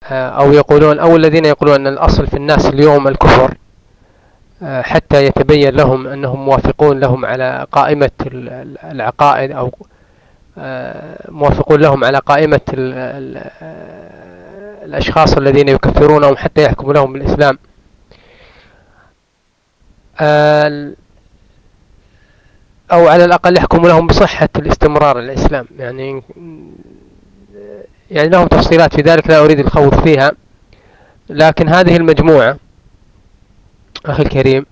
أو يقولون، أو الذين يقولون أن الأصل في الناس اليوم الكفر، حتى يتبين لهم أنهم موافقون لهم على قائمة العقائد، أو موافقون لهم على قائمة الأشخاص الذين يكفرونهم حتى يحكموا لهم بالإسلام. أو على الأقل يحكموا لهم بصحة الاستمرار الإسلام. يعني لهم تفصيلات في ذلك لا أريد الخوض فيها. لكن هذه المجموعة أخي الكريم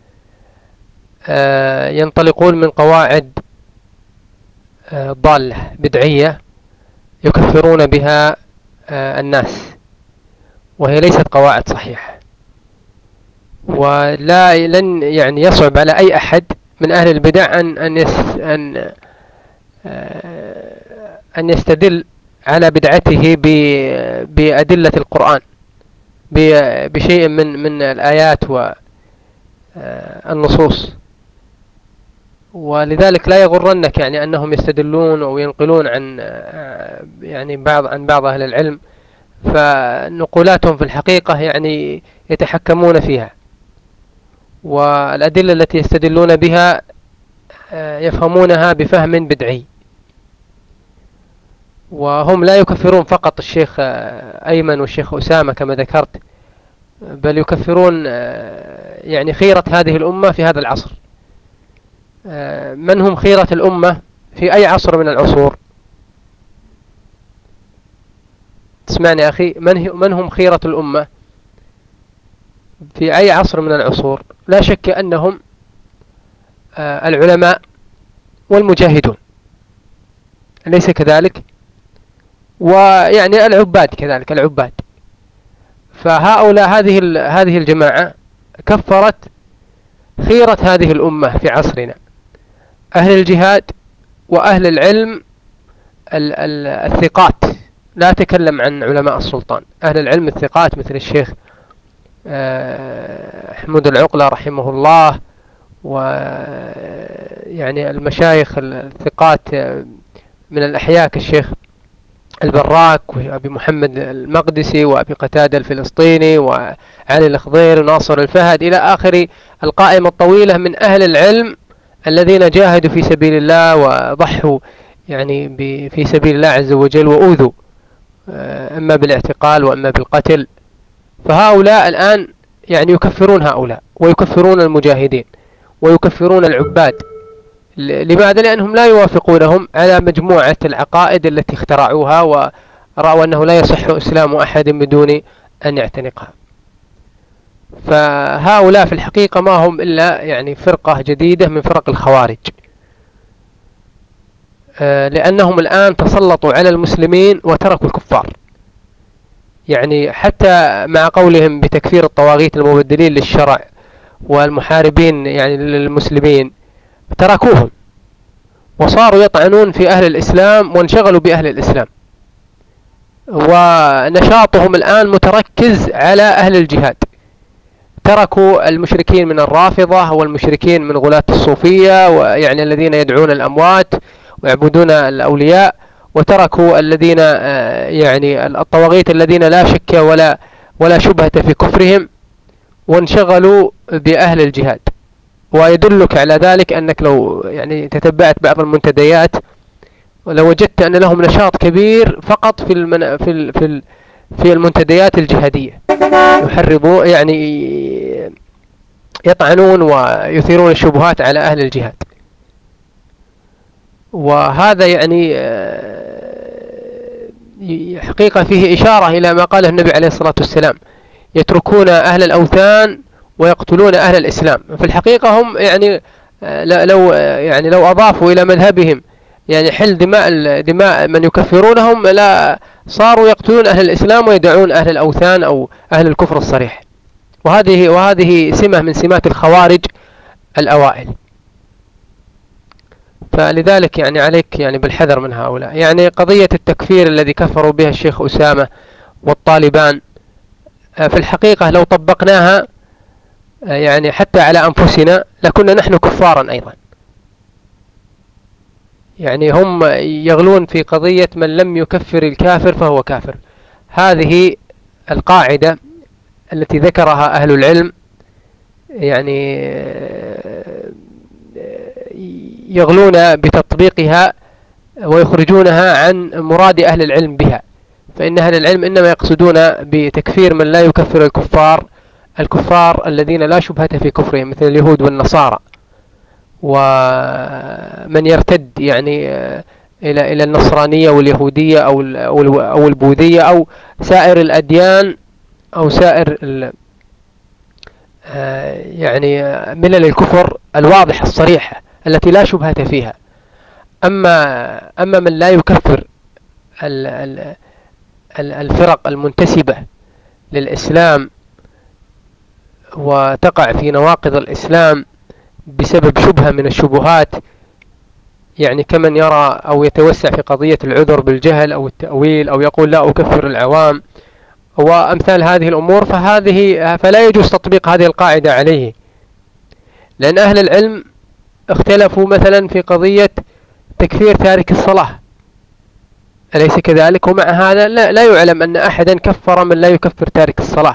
ينطلقون من قواعد ضالة بدعية يكفرون بها الناس، وهي ليست قواعد صحيحة. لن يعني يصعب على أي أحد من أهل البدع أن يستدل على بدعته بأدلة القرآن، بشيء من الآيات والنصوص. ولذلك لا يغرنك يعني أنهم يستدلون أو ينقلون عن بعض أهل العلم، فنقولاتهم في الحقيقة يعني يتحكمون فيها، والأدلة التي يستدلون بها يفهمونها بفهم بدعي. وهم لا يكفرون فقط الشيخ أيمن والشيخ أسامة كما ذكرت، بل يكفرون يعني خيرة هذه الأمة في هذا العصر. من هم خيرة الأمة في أي عصر من العصور؟ تسمعني أخي، من هم خيرة الأمة في أي عصر من العصور؟ لا شك أنهم العلماء والمجاهدون، أليس كذلك؟ ويعني العباد كذلك، العباد. فهؤلاء هذه الجماعة كفرت خيرة هذه الأمة في عصرنا، أهل الجهاد وأهل العلم الثقات. لا أتكلم عن علماء السلطان، أهل العلم الثقات مثل الشيخ حمود العقلة رحمه الله، ويعني المشايخ الثقات من الأحياء كالشيخ البراك وأبي محمد المقدسي وأبي قتادة الفلسطيني وعلي الخضير وناصر الفهد إلى آخر القائمة الطويلة من أهل العلم الذين جاهدوا في سبيل الله وضحوا يعني في سبيل الله عز وجل، وأوذوا إما بالاعتقال وإما بالقتل. فهؤلاء الآن يعني يكفرون هؤلاء، ويكفرون المجاهدين، ويكفرون العباد. لماذا؟ لأنهم لا يوافقونهم على مجموعة العقائد التي اخترعوها، ورأوا أنه لا يصح إسلام أحد بدون أن يعتنقها. فهؤلاء في الحقيقة ما هم إلا يعني فرقة جديدة من فرق الخوارج، لأنهم الآن تسلطوا على المسلمين وتركوا الكفار. يعني حتى مع قولهم بتكفير الطواغيت المبدلين للشرع والمحاربين يعني للمسلمين، تركوهم وصاروا يطعنون في أهل الإسلام وانشغلوا بأهل الإسلام، ونشاطهم الآن متركز على أهل الجهاد. تركوا المشركين من الرافضة والمشركين من غلاة الصوفية، ويعني الذين يدعون الأموات ويعبدون الأولياء، وتركوا الذين يعني الطواغيت الذين لا شك ولا شبهة في كفرهم، وانشغلوا بأهل الجهاد. ويدلك على ذلك أنك لو يعني تتبعت بعض المنتديات، ولو وجدت أن لهم نشاط كبير فقط في المنتديات الجهادية، يحرضوا يعني يطعنون ويثيرون الشبهات على أهل الجهاد. وهذا يعني حقيقة فيه إشارة إلى ما قاله النبي عليه الصلاة والسلام: يتركون أهل الأوثان ويقتلون أهل الإسلام. في الحقيقة هم يعني لو أضافوا إلى مذهبهم يعني حل دماء من يكفرونهم، لا صاروا يقتلون أهل الإسلام ويدعون أهل الأوثان أو أهل الكفر الصريح. وهذه سمة من سمات الخوارج الأوائل. فلذلك يعني عليك يعني بالحذر من هؤلاء. يعني قضية التكفير الذي كفروا بها الشيخ أسامة والطالبان، في الحقيقة لو طبقناها يعني حتى على أنفسنا لكنا نحن كفارا أيضا. يعني هم يغلون في قضية من لم يكفر الكافر فهو كافر. هذه القاعدة التي ذكرها أهل العلم يعني يغلون بتطبيقها ويخرجونها عن مراد أهل العلم بها. فإن أهل العلم إنما يقصدون بتكفير من لا يكفر الكفار الذين لا شبهة في كفرهم مثل اليهود والنصارى، ومن يرتد يعني إلى النصرانية واليهودية أو البوذية أو سائر الأديان أو سائر يعني ملل الكفر الواضحة الصريحة التي لا شبهة فيها. أما من لا يكفر الفرق المنتسبة للإسلام وتقع في نواقض الإسلام بسبب شبهة من الشبهات، يعني كمن يرى أو يتوسع في قضية العذر بالجهل أو التأويل أو يقول لا أكفر العوام وأمثال هذه الأمور، فلا يجوز تطبيق هذه القاعدة عليه، لأن أهل العلم اختلفوا مثلا في قضية تكفير تارك الصلاة، أليس كذلك؟ ومع هذا لا يعلم أن أحدا كفر من لا يكفر تارك الصلاة،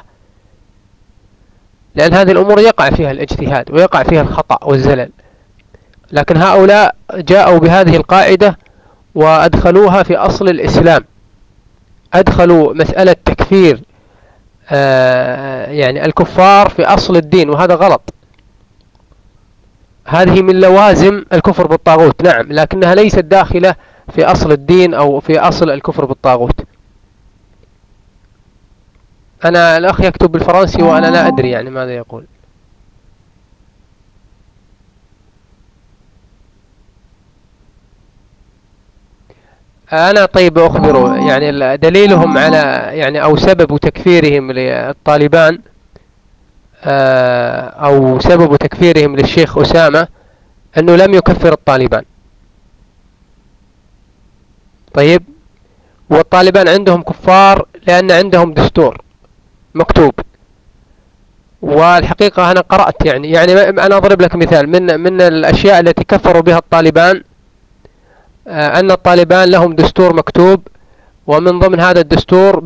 لأن هذه الأمور يقع فيها الاجتهاد ويقع فيها الخطأ والزلل. لكن هؤلاء جاءوا بهذه القاعدة وأدخلوها في أصل الإسلام، أدخلوا مسألة تكفير يعني الكفار في أصل الدين، وهذا غلط. هذه من لوازم الكفر بالطاغوت، نعم، لكنها ليست داخلة في أصل الدين أو في أصل الكفر بالطاغوت. الأخ يكتب بالفرنسي وأنا لا أدري يعني ماذا يقول. أنا طيب أخبره يعني دليلهم على يعني أو سبب تكفيرهم للطالبان أو سبب تكفيرهم للشيخ أسامة أنه لم يكفر الطالبان. طيب، والطالبان عندهم كفار لأن عندهم دستور مكتوب. والحقيقة أنا قرأت يعني أنا أضرب لك مثال من الأشياء التي كفروا بها الطالبان أن الطالبان لهم دستور مكتوب، ومن ضمن هذا الدستور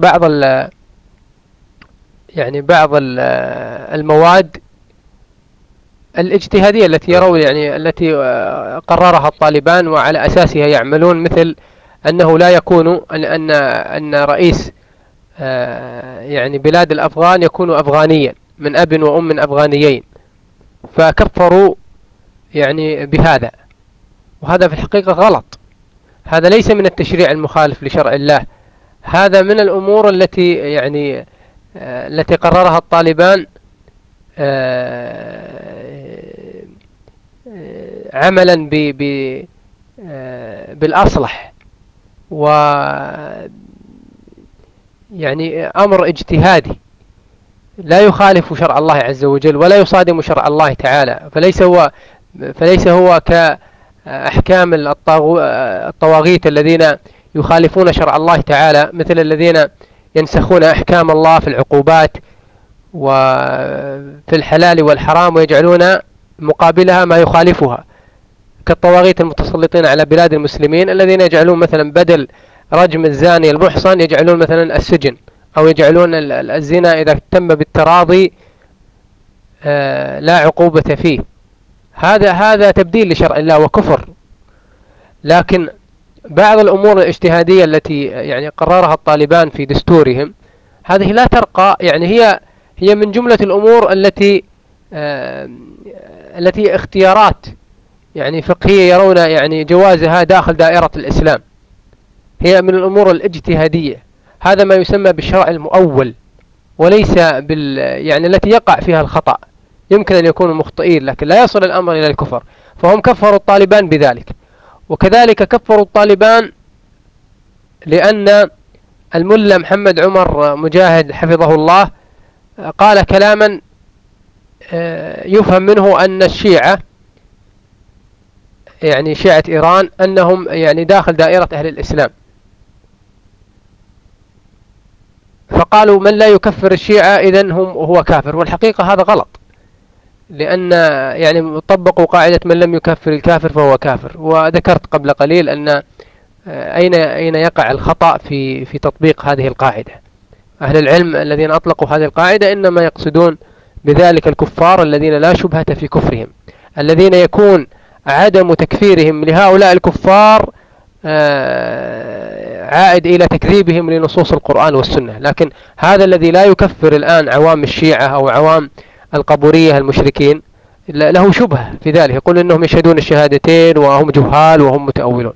بعض المواد الاجتهادية التي يرون يعني التي قررها الطالبان وعلى أساسها يعملون، مثل أنه لا يكون أن رئيس يعني بلاد الأفغان يكون أفغانيا من أب وأم أفغانيين، فكفروا يعني بهذا. وهذا في الحقيقة غلط، هذا ليس من التشريع المخالف لشرع الله، هذا من الأمور التي يعني التي قررها الطالبان عملا بالأصلح، و يعني أمر اجتهادي لا يخالف شرع الله عز وجل ولا يصادم شرع الله تعالى، فليس هو كأحكام الطواغيت الذين يخالفون شرع الله تعالى، مثل الذين ينسخون أحكام الله في العقوبات وفي الحلال والحرام ويجعلون مقابلها ما يخالفها، كالطواغيت المتسلطين على بلاد المسلمين الذين يجعلون مثلا بدل رجم الزاني المحصن يجعلون مثلا السجن، أو يجعلون الزنا إذا تم بالتراضي لا عقوبة فيه. هذا تبديل لشرع الله وكفر. لكن بعض الأمور الاجتهادية التي يعني قررها الطالبان في دستورهم، هذه لا ترقى، يعني هي من جملة الأمور التي اختيارات يعني فقهية يرون يعني جوازها داخل دائرة الإسلام، هي من الأمور الاجتهادية. هذا ما يسمى بالشرع المؤول، وليس يعني التي يقع فيها الخطأ. يمكن أن يكونوا مخطئين لكن لا يصل الأمر إلى الكفر، فهم كفروا الطالبان بذلك. وكذلك كفروا الطالبان لأن الملا محمد عمر مجاهد حفظه الله قال كلاما يفهم منه أن الشيعة يعني شيعة إيران أنهم يعني داخل دائرة أهل الإسلام، فقالوا من لا يكفر الشيعة إذن هو كافر، والحقيقة هذا غلط، لأن يعني طبقوا قاعدة من لم يكفر الكافر فهو كافر. وذكرت قبل قليل أن أين يقع الخطأ في تطبيق هذه القاعدة. أهل العلم الذين أطلقوا هذه القاعدة إنما يقصدون بذلك الكفار الذين لا شبهة في كفرهم، الذين يكون عدم تكفيرهم لهؤلاء الكفار عائد إلى تكذيبهم لنصوص القرآن والسنة. لكن هذا الذي لا يكفر الآن عوام الشيعة أو عوام القبورية المشركين له شبهة في ذلك، يقول إنهم يشهدون الشهادتين وهم جهال وهم متأولون.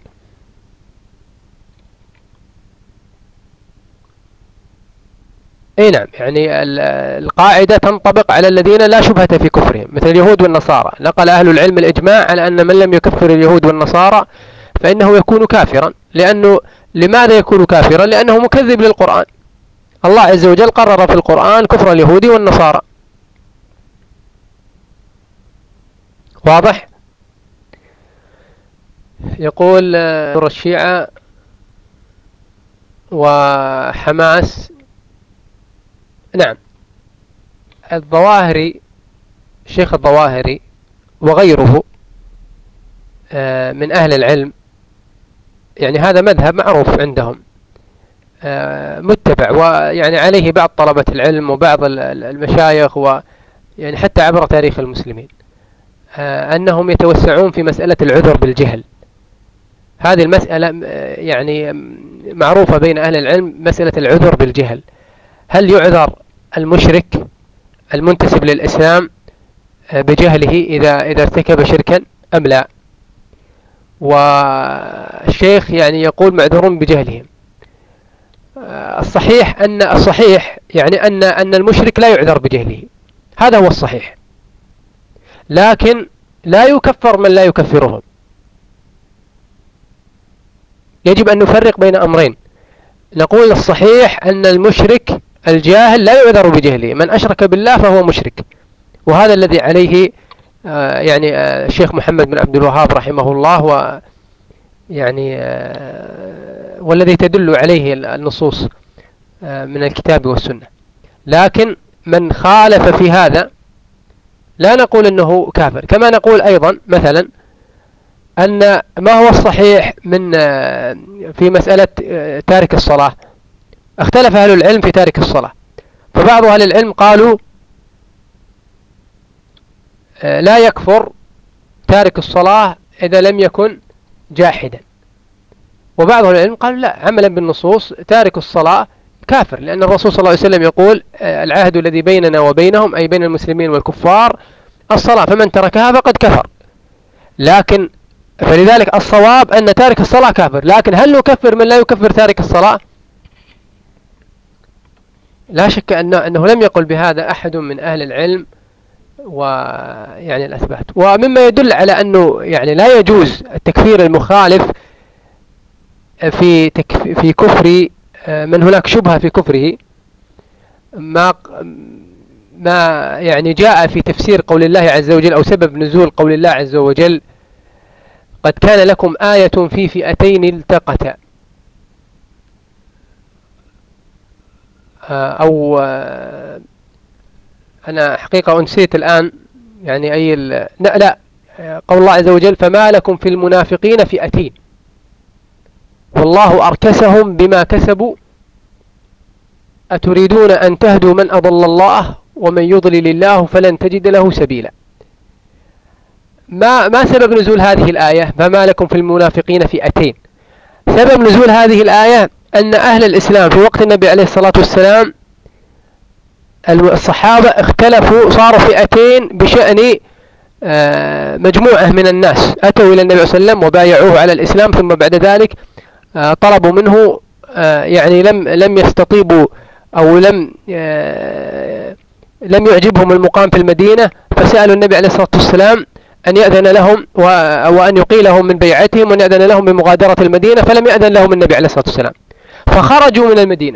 اي نعم، يعني القاعدة تنطبق على الذين لا شبهة في كفرهم مثل اليهود والنصارى. نقل أهل العلم الإجماع على أن من لم يكفر اليهود والنصارى فإنه يكون كافرا. لماذا يكون كافرا؟ لأنه مكذب للقرآن. الله عز وجل قرر في القرآن كفر اليهود والنصارى. واضح؟ يقول الشيعة وحماس. نعم، الظواهري، الشيخ الظواهري وغيره من أهل العلم، يعني هذا مذهب معروف عندهم متبع، ويعني عليه بعض طلبة العلم وبعض المشايخ، ويعني حتى عبر تاريخ المسلمين، أنهم يتوسعون في مسألة العذر بالجهل. هذه المسألة يعني معروفة بين أهل العلم، مسألة العذر بالجهل. هل يعذر المشرك المنتسب للإسلام بجهله إذا ارتكب شركا أم لا؟ والشيخ يعني يقول معذورون بجهلهم. الصحيح يعني أن المشرك لا يعذر بجهله، هذا هو الصحيح، لكن لا يكفر من لا يكفرهم. يجب أن نفرق بين أمرين. نقول الصحيح أن المشرك الجاهل لا يعذر بجهله، من أشرك بالله فهو مشرك، وهذا الذي عليه يعني الشيخ محمد بن عبد الوهاب رحمه الله، ويعني والذي تدل عليه النصوص من الكتاب والسنة. لكن من خالف في هذا لا نقول أنه كافر. كما نقول أيضا مثلا أن ما هو الصحيح من في مسألة تارك الصلاة. اختلف أهل العلم في تارك الصلاة، فبعض أهل العلم قالوا لا يكفر تارك الصلاة إذا لم يكن جاحدا، وبعض أهل العلم قالوا لا، عملا بالنصوص تارك الصلاة كافر، لأن الرسول صلى الله عليه وسلم يقول العهد الذي بيننا وبينهم أي بين المسلمين والكفار الصلاة، فمن تركها فقد كفر. لكن فلذلك الصواب أن تارك الصلاة كافر. لكن هل نكفر من لا يكفر تارك الصلاة؟ لا شك أنه لم يقل بهذا أحد من أهل العلم ويعني الأثبات. ومما يدل على أنه يعني لا يجوز التكفير المخالف في كفر من هناك شبهة في كفره، ما يعني جاء في تفسير قول الله عز وجل أو سبب نزول قول الله عز وجل قد كان لكم آية في فئتين التقتا، أو أنا حقيقة أنسيت الآن يعني لا، قول الله عز وجل فما لكم في المنافقين فئتين والله أركسهم بما كسبوا أتريدون أن تهدوا من أضل الله ومن يضلل الله فلن تجد له سبيلا. ما سبب نزول هذه الآية فما لكم في المنافقين فئتين؟ سبب نزول هذه الآية أن أهل الإسلام في وقت النبي عليه الصلاة والسلام الصحابة اختلفوا، صاروا فئتين بشأن مجموعة من الناس أتوا إلى النبي صلى الله عليه وسلم وبايعوه على الإسلام، ثم بعد ذلك طلبوا منه يعني لم يستطيبوا أو لم يعجبهم المقام في المدينة، فسألوا النبي عليه الصلاة والسلام أن يأذن لهم وأن يقيلهم من بيعتهم وأن يأذن لهم بمغادرة المدينة، فلم يأذن لهم النبي عليه الصلاة والسلام، فخرجوا من المدينة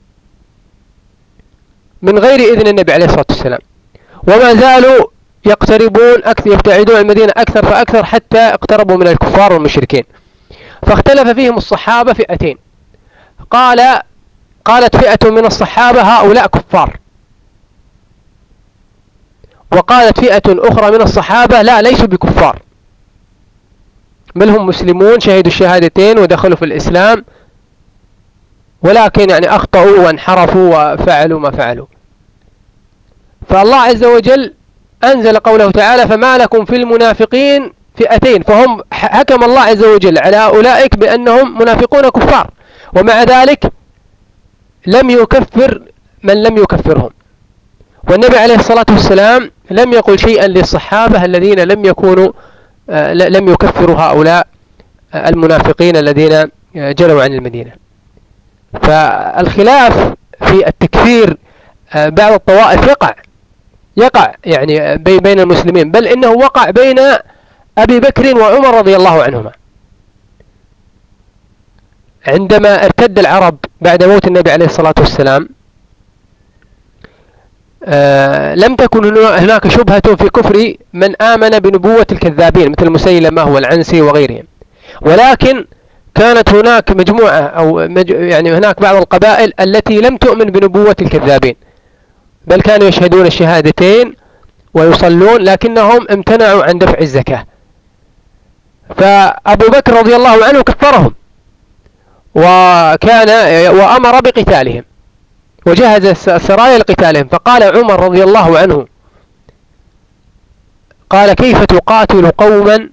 من غير إذن النبي عليه الصلاة والسلام، وما زالوا يقتربون يبتعدون عن المدينة أكثر فأكثر حتى اقتربوا من الكفار والمشركين. فاختلف فيهم الصحابة فئتين، قالت فئة من الصحابة هؤلاء كفار، وقالت فئة أخرى من الصحابة لا، ليسوا بكفار، بل هم مسلمون شهدوا الشهادتين ودخلوا في الإسلام ولكن يعني أخطأوا وانحرفوا وفعلوا ما فعلوا. فالله عز وجل أنزل قوله تعالى: فما لكم في المنافقين فئتين. فهم حكم الله عز وجل على أولئك بأنهم منافقون كفار، ومع ذلك لم يكفر من لم يكفرهم. والنبي عليه الصلاة والسلام لم يقل شيئا للصحابة الذين لم يكفروا هؤلاء المنافقين الذين جلوا عن المدينة. فالخلاف في التكفير بعض الطوائف يقع يعني بين المسلمين، بل إنه وقع بين أبي بكر وعمر رضي الله عنهما. عندما ارتد العرب بعد موت النبي عليه الصلاة والسلام، لم تكن هناك شبهة في كفر من آمن بنبوة الكذابين مثل مسيلمة والعنسي وغيرهم، ولكن كانت هناك مجموعة يعني هناك بعض القبائل التي لم تؤمن بنبوة الكذابين، بل كانوا يشهدون الشهادتين ويصلون، لكنهم امتنعوا عن دفع الزكاة. فأبو بكر رضي الله عنه كفرهم وأمر بقتالهم وجهز السرايا لقتالهم. فقال عمر رضي الله عنه، قال: كيف تقاتل قوما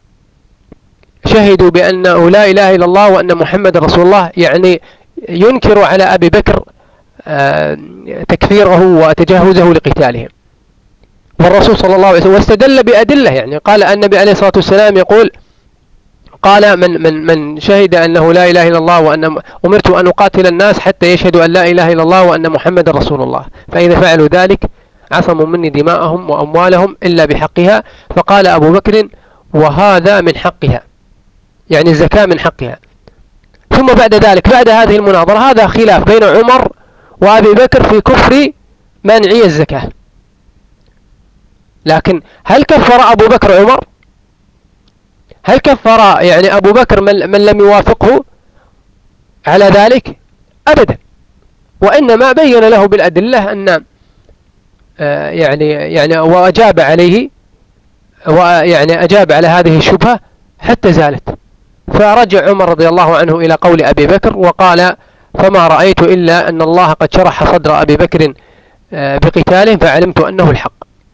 شهدوا بأنه لا إله إلا الله وأن محمد رسول الله؟ يعني ينكر على أبي بكر تكفيره وتجهزه لقتالهم. والرسول صلى الله عليه وسلم واستدل بأدلة، يعني قال النبي عليه الصلاة والسلام يقول: قال من شهد أنه لا إله إلا الله وأن أمرت أن أقاتل الناس حتى يشهدوا أن لا إله إلا الله وأن محمد رسول الله، فإذا فعلوا ذلك عصموا مني دماءهم وأموالهم إلا بحقها. فقال أبو بكر: وهذا من حقها، يعني الزكاة من حقها. ثم بعد ذلك بعد هذه المناظرة هذا خلاف بين عمر وأبي بكر في كفر مانعي الزكاة. لكن هل كفر أبو بكر عمر؟ هل كفر يعني أبو بكر من لم يوافقه على ذلك؟ أبدا، وإنما بين له بالأدلة أن يعني وأجاب عليه، ويعني أجاب على هذه الشبهة حتى زالت. فرجع عمر رضي الله عنه إلى قول أبي بكر وقال: فما رأيت إلا أن الله قد شرح صدر أبي بكر بقتاله فعلمت أنه الحق.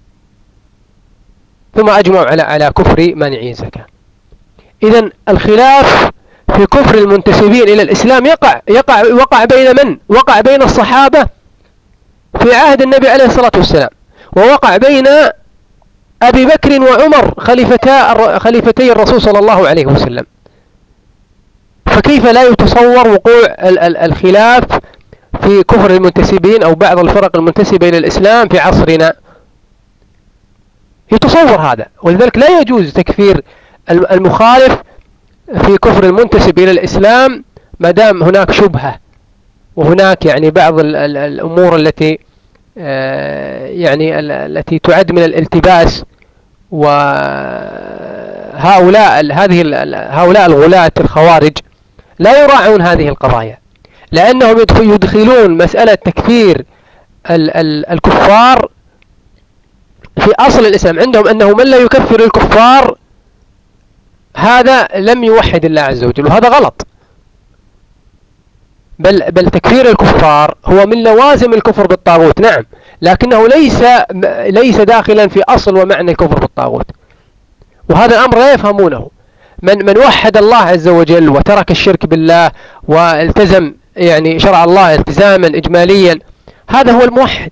ثم أجمعوا على كفر مانعي الزكاة. إذن الخلاف في كفر المنتسبين إلى الإسلام وقع بين من؟ وقع بين الصحابة في عهد النبي عليه الصلاة والسلام، ووقع بين أبي بكر وعمر خليفتي الرسول صلى الله عليه وسلم. فكيف لا يتصور وقوع الخلاف في كفر المنتسبين أو بعض الفرق المنتسبة إلى الإسلام في عصرنا؟ يتصور هذا، ولذلك لا يجوز تكفير المخالف في كفر المنتسب إلى الإسلام ما دام هناك شبهة، وهناك يعني بعض الأمور التي يعني التي تعد من الالتباس. هؤلاء الغلاة الخوارج لا يراعون هذه القضايا، لأنهم يدخلون مسألة تكفير الكفار في أصل الإسلام. عندهم أنه من لا يكفر الكفار هذا لم يوحد الله عز وجل، وهذا غلط. بل تكفير الكفار هو من لوازم الكفر بالطاغوت، نعم، لكنه ليس داخلا في أصل ومعنى الكفر بالطاغوت. وهذا الأمر لا يفهمونه. من وحد الله عز وجل وترك الشرك بالله والتزم يعني شرع الله التزاما إجماليا، هذا هو الموحد،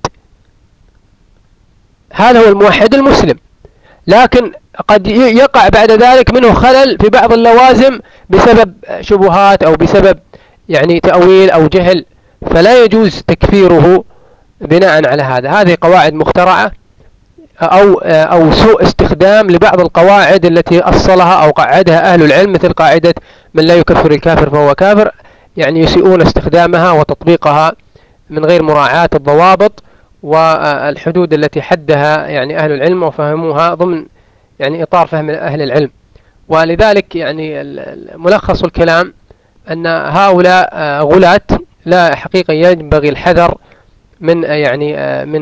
هذا هو الموحد المسلم. لكن قد يقع بعد ذلك منه خلل في بعض اللوازم بسبب شبهات أو بسبب يعني تأويل أو جهل، فلا يجوز تكفيره بناء على هذا. هذه قواعد مخترعة أو سوء استخدام لبعض القواعد التي أصلها أو قعدها أهل العلم، مثل قاعدة من لا يكفر الكافر فهو كافر، يعني يسيئون استخدامها وتطبيقها من غير مراعاة الضوابط والحدود التي حدها يعني أهل العلم وفهموها ضمن يعني إطار فهم أهل العلم. ولذلك يعني ملخص الكلام أن هؤلاء غلاة لا حقيقة ينبغي الحذر من يعني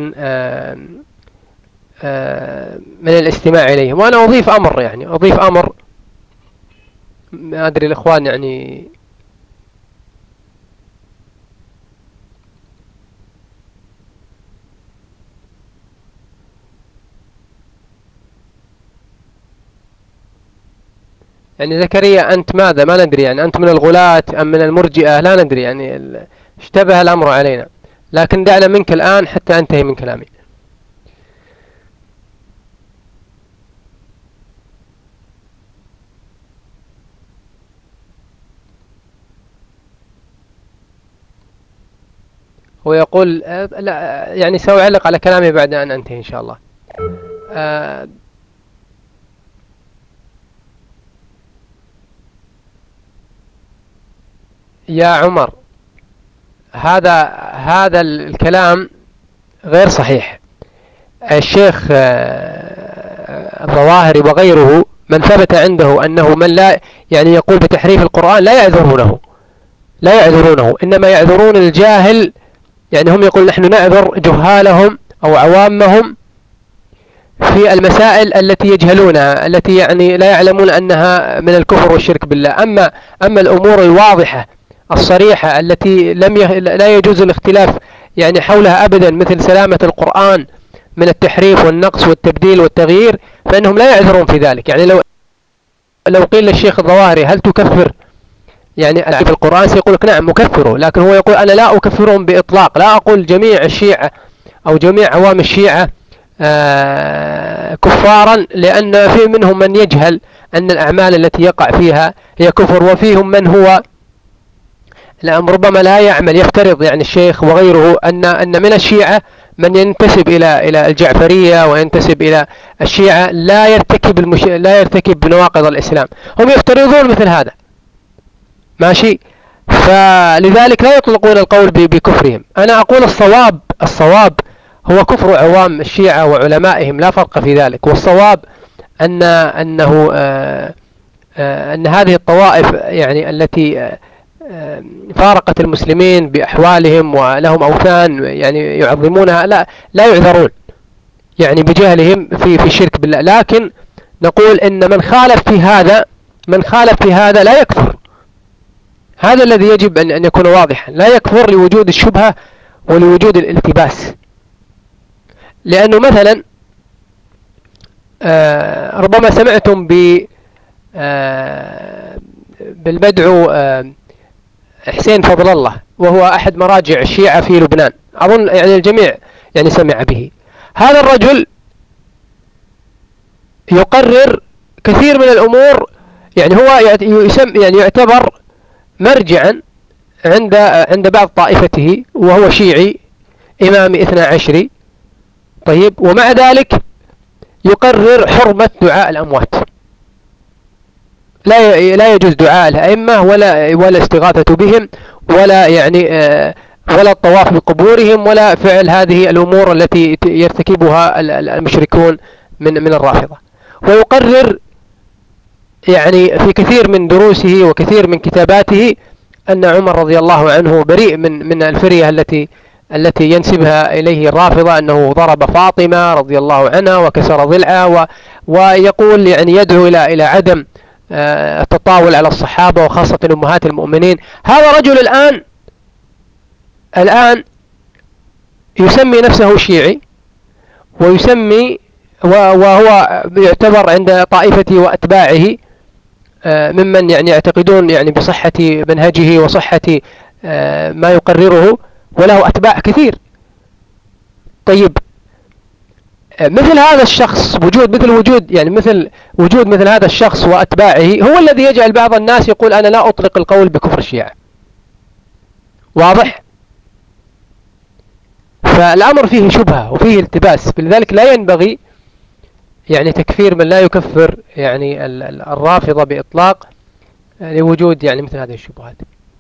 من الاستماع إليهم. وأنا أضيف أمر ما أدري الإخوان يعني يعني زكريا أنت ماذا؟ ما ندري، يعني أنت من الغلاة أم من المرجئة؟ لا ندري، يعني اشتبه الأمر علينا. لكن دعنا منك الآن حتى أنتهي من كلامي. هو يقول لا، يعني سأعلق على كلامي بعد أن أنتهي إن شاء الله. آه، يا عمر، هذا الكلام غير صحيح. الشيخ الظواهري وغيره من ثبت عنده أنه من لا يعني يقول بتحريف القرآن لا يعذرونه، لا يعذرونه، إنما يعذرون الجاهل. يعني هم يقول نحن نعذر جهالهم أو عوامهم في المسائل التي يجهلونها، التي يعني لا يعلمون أنها من الكفر والشرك بالله. أما الأمور الواضحة الصريحة التي لا يجوز الاختلاف يعني حولها أبدا، مثل سلامة القرآن من التحريف والنقص والتبديل والتغيير، فإنهم لا يعذرون في ذلك. يعني لو قيل للشيخ الظواهري هل تكفر يعني في القرآن، سيقول لك نعم مكفره، لكن هو يقول أنا لا أكفرهم بإطلاق، لا أقول جميع الشيعة أو جميع عوام الشيعة كفارا، لأن في منهم من يجهل أن الأعمال التي يقع فيها هي كفر، وفيهم من هو ربما لا يعمل، يفترض يعني الشيخ وغيره أن من الشيعة من ينتسب إلى الجعفرية وينتسب إلى الشيعة لا يرتكب بنواقض الإسلام. هم يفترضون مثل هذا، ماشي. فلذلك لا يطلقون القول بكفرهم. أنا أقول الصواب هو كفر عوام الشيعة وعلمائهم، لا فرق في ذلك. والصواب أنه أن هذه الطوائف يعني التي فارقت المسلمين بأحوالهم ولهم أوثان يعني يعظمونها، لا يعذرون يعني بجهلهم في الشرك بالله. لكن نقول إن من خالف في هذا لا يكفر. هذا الذي يجب أن يكون واضحا، لا يكفر لوجود الشبهة ولوجود الالتباس. لأنه مثلا ربما سمعتم بالمدعو حسين فضل الله، وهو أحد مراجع الشيعة في لبنان، أظن يعني الجميع يعني سمع به. هذا الرجل يقرر كثير من الأمور، يعني هو يعني يعتبر مرجعا عند بعض طائفته، وهو شيعي إمامي 12. طيب، ومع ذلك يقرر حرمة دعاء الأموات. لا يجوز دعاء الأئمة ولا استغاثة بهم، ولا يعني ولا الطواف بقبورهم، ولا فعل هذه الأمور التي يرتكبها المشركون من الرافضة. ويقرر يعني في كثير من دروسه وكثير من كتاباته أن عمر رضي الله عنه بريء من الفرية التي ينسبها إليه الرافضة، أنه ضرب فاطمة رضي الله عنها وكسر ضلعها، ويقول يعني يدعو إلى عدم التطاول على الصحابة وخاصة أمهات المؤمنين. هذا رجل الآن يسمي نفسه شيعي، ويسمي وهو يعتبر عند طائفته وأتباعه ممن يعني يعتقدون يعني بصحة منهجه وصحة ما يقرره، وله أتباع كثير. طيب، مثل هذا الشخص مثل وجود مثل هذا الشخص وأتباعه هو الذي يجعل بعض الناس يقول أنا لا أطلق القول بكفر الشيعة. واضح؟ فالأمر فيه شبهة وفيه التباس، فلذلك لا ينبغي يعني تكفير من لا يكفر يعني الرافضة بإطلاق لوجود يعني مثل هذه الشبهات.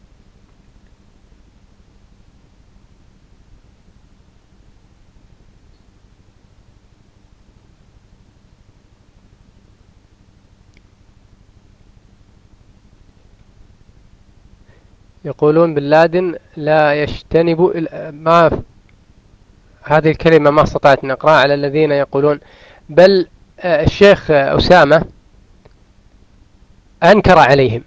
يقولون بن لادن لا يجتنب ما هذه الكلمة ما استطعت أن أقرأ على الذين يقولون. بل الشيخ أسامة أنكر عليهم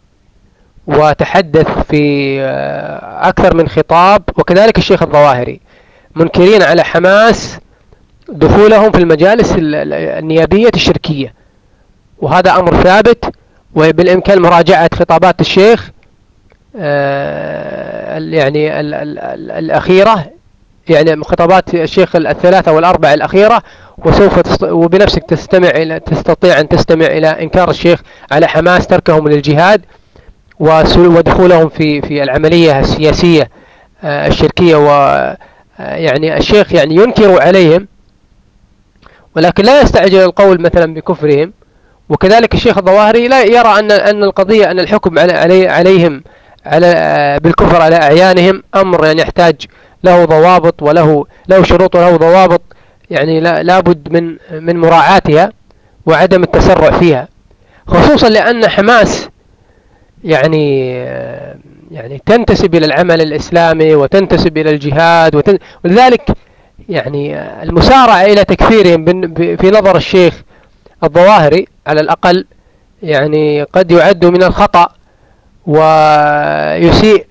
وتحدث في أكثر من خطاب، وكذلك الشيخ الظواهري منكرين على حماس دخولهم في المجالس النيابية الشركية، وهذا أمر ثابت. وبالإمكان مراجعة خطابات الشيخ يعني الأخيرة، يعني خطابات الشيخ الثلاثة والأربعة الأخيرة، وبنفسك تستطيع أن تستمع إلى إنكار الشيخ على حماس تركهم للجهاد ودخولهم في العملية السياسية الشركية. ويعني الشيخ يعني ينكر عليهم، ولكن لا يستعجل القول مثلا بكفرهم. وكذلك الشيخ الظواهري لا يرى أن القضية أن الحكم عليهم بالكفر على أعيانهم أمر يعني يحتاج له ضوابط له شروط وله ضوابط، يعني لابد من مراعاتها وعدم التسرع فيها، خصوصا لأن حماس يعني يعني تنتسب إلى العمل الإسلامي وتنتسب إلى الجهاد ولذلك يعني المسارعة إلى تكفيرهم في نظر الشيخ الظواهري على الأقل يعني قد يعد من الخطأ ويسيء،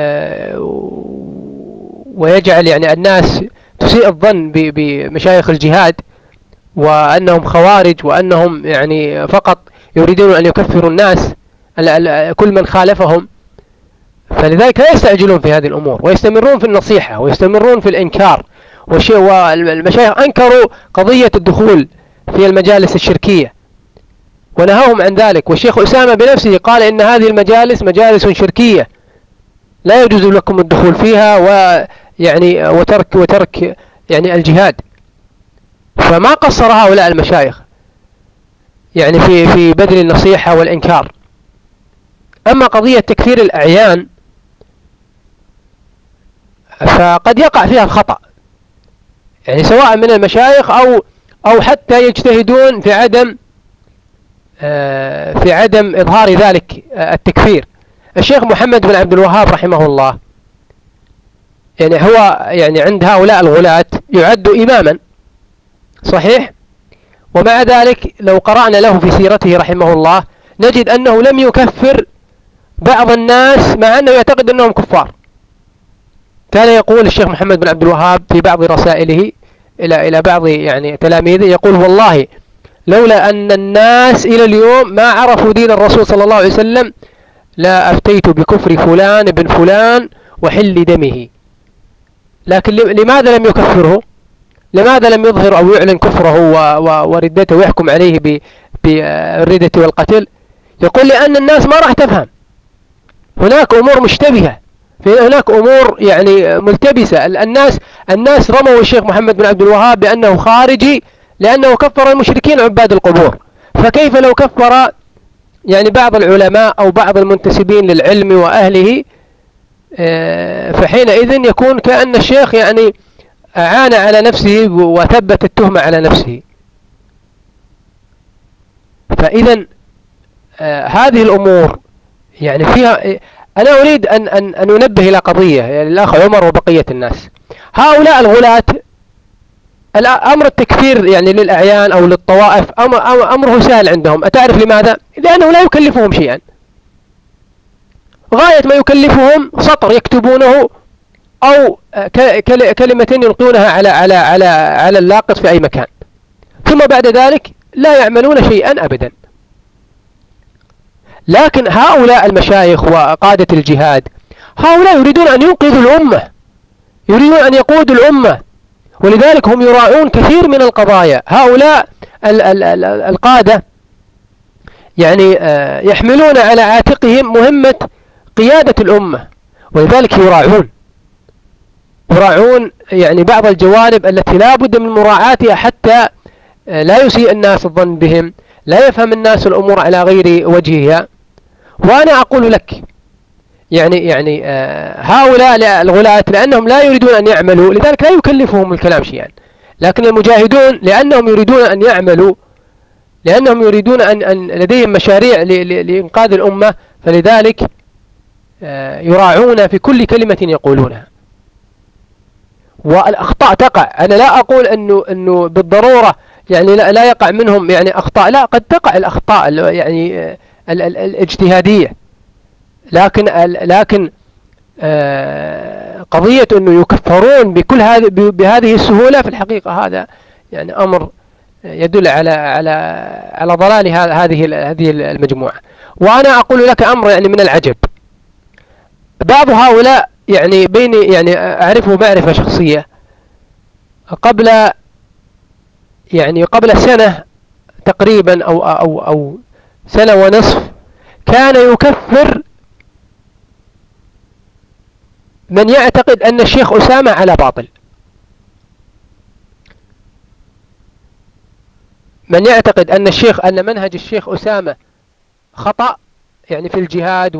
ويجعل يعني الناس تسيء الظن بمشايخ الجهاد وأنهم خوارج، وأنهم يعني فقط يريدون أن يكفروا الناس كل من خالفهم. فلذلك لا يستعجلون في هذه الأمور ويستمرون في النصيحة ويستمرون في الإنكار. والمشايخ أنكروا قضية الدخول في المجالس الشركية ونهاهم عن ذلك، والشيخ أسامة بنفسه قال إن هذه المجالس مجالس شركية لا يجوز لكم الدخول فيها ويعني وترك يعني الجهاد. فما قصر هؤلاء المشايخ يعني في بذل النصيحة والإنكار. أما قضية تكفير الأعيان فقد يقع فيها الخطأ، يعني سواء من المشايخ أو حتى يجتهدون في عدم إظهار ذلك التكفير. الشيخ محمد بن عبد الوهاب رحمه الله يعني هو يعني عند هؤلاء الغلاة يعد إماما صحيح، ومع ذلك لو قرأنا له في سيرته رحمه الله نجد أنه لم يكفر بعض الناس مع أنه يعتقد أنهم كفار. كان يقول الشيخ محمد بن عبد الوهاب في بعض رسائله إلى بعض يعني تلاميذه، يقول والله لولا أن الناس إلى اليوم ما عرفوا دين الرسول صلى الله عليه وسلم لا أفتيت بكفر فلان ابن فلان وحل دمه. لكن لماذا لم يكفره؟ لماذا لم يظهر أو يعلن كفره وردته ويحكم عليه بالردة والقتل؟ يقول لأن الناس ما راح تفهم، هناك أمور مشتبهة، هناك أمور يعني ملتبسة. الناس رموا الشيخ محمد بن عبد الوهاب بأنه خارجي لأنه كفر المشركين عباد القبور، فكيف لو كفر يعني بعض العلماء أو بعض المنتسبين للعلم وأهله؟ فحينئذ يكون كأن الشيخ يعني أعان على نفسه وثبت التهمة على نفسه. فإذا هذه الأمور يعني فيها، أنا أريد أن ننبه إلى قضية يعني الأخ عمر وبقية الناس. هؤلاء الغلاة أمر التكفير يعني للأعيان أو للطوائف أمره سهل عندهم. أتعرف لماذا؟ لأنه لا يكلفهم شيئا، غاية ما يكلفهم سطر يكتبونه أو كلمة يلقونها على اللاقط في أي مكان، ثم بعد ذلك لا يعملون شيئا أبدا. لكن هؤلاء المشايخ وقادة الجهاد هؤلاء يريدون أن ينقذوا الأمة، يريدون أن يقودوا الأمة، ولذلك هم يراعون كثير من القضايا. هؤلاء القادة يعني يحملون على عاتقهم مهمة قيادة الأمة، ولذلك يراعون يعني بعض الجوانب التي لا بد من مراعاتها حتى لا يسيء الناس الظن بهم، لا يفهم الناس الأمور على غير وجهها. وأنا أقول لك يعني هؤلاء الغلاة لأنهم لا يريدون أن يعملوا لذلك لا يكلفهم الكلام شيئا، لكن المجاهدون لأنهم يريدون أن يعملوا، لأنهم يريدون أن لديهم مشاريع لإنقاذ الأمة، فلذلك يراعون في كل كلمة يقولونها. والأخطاء تقع، أنا لا أقول أنه بالضرورة يعني لا يقع منهم يعني أخطاء، لا، قد تقع الأخطاء يعني الاجتهادية، لكن قضية أنه يكفرون بهذه السهولة في الحقيقة هذا يعني أمر يدل على ضلال هذه المجموعة. وأنا أقول لك أمر يعني من العجب. بعض هؤلاء يعني بيني يعني أعرفه معرفة شخصية، قبل قبل سنة تقريبا أو سنة ونصف، كان يكفر من يعتقد أن الشيخ أسامة على باطل، من يعتقد أن منهج الشيخ أسامة خطأ يعني في الجهاد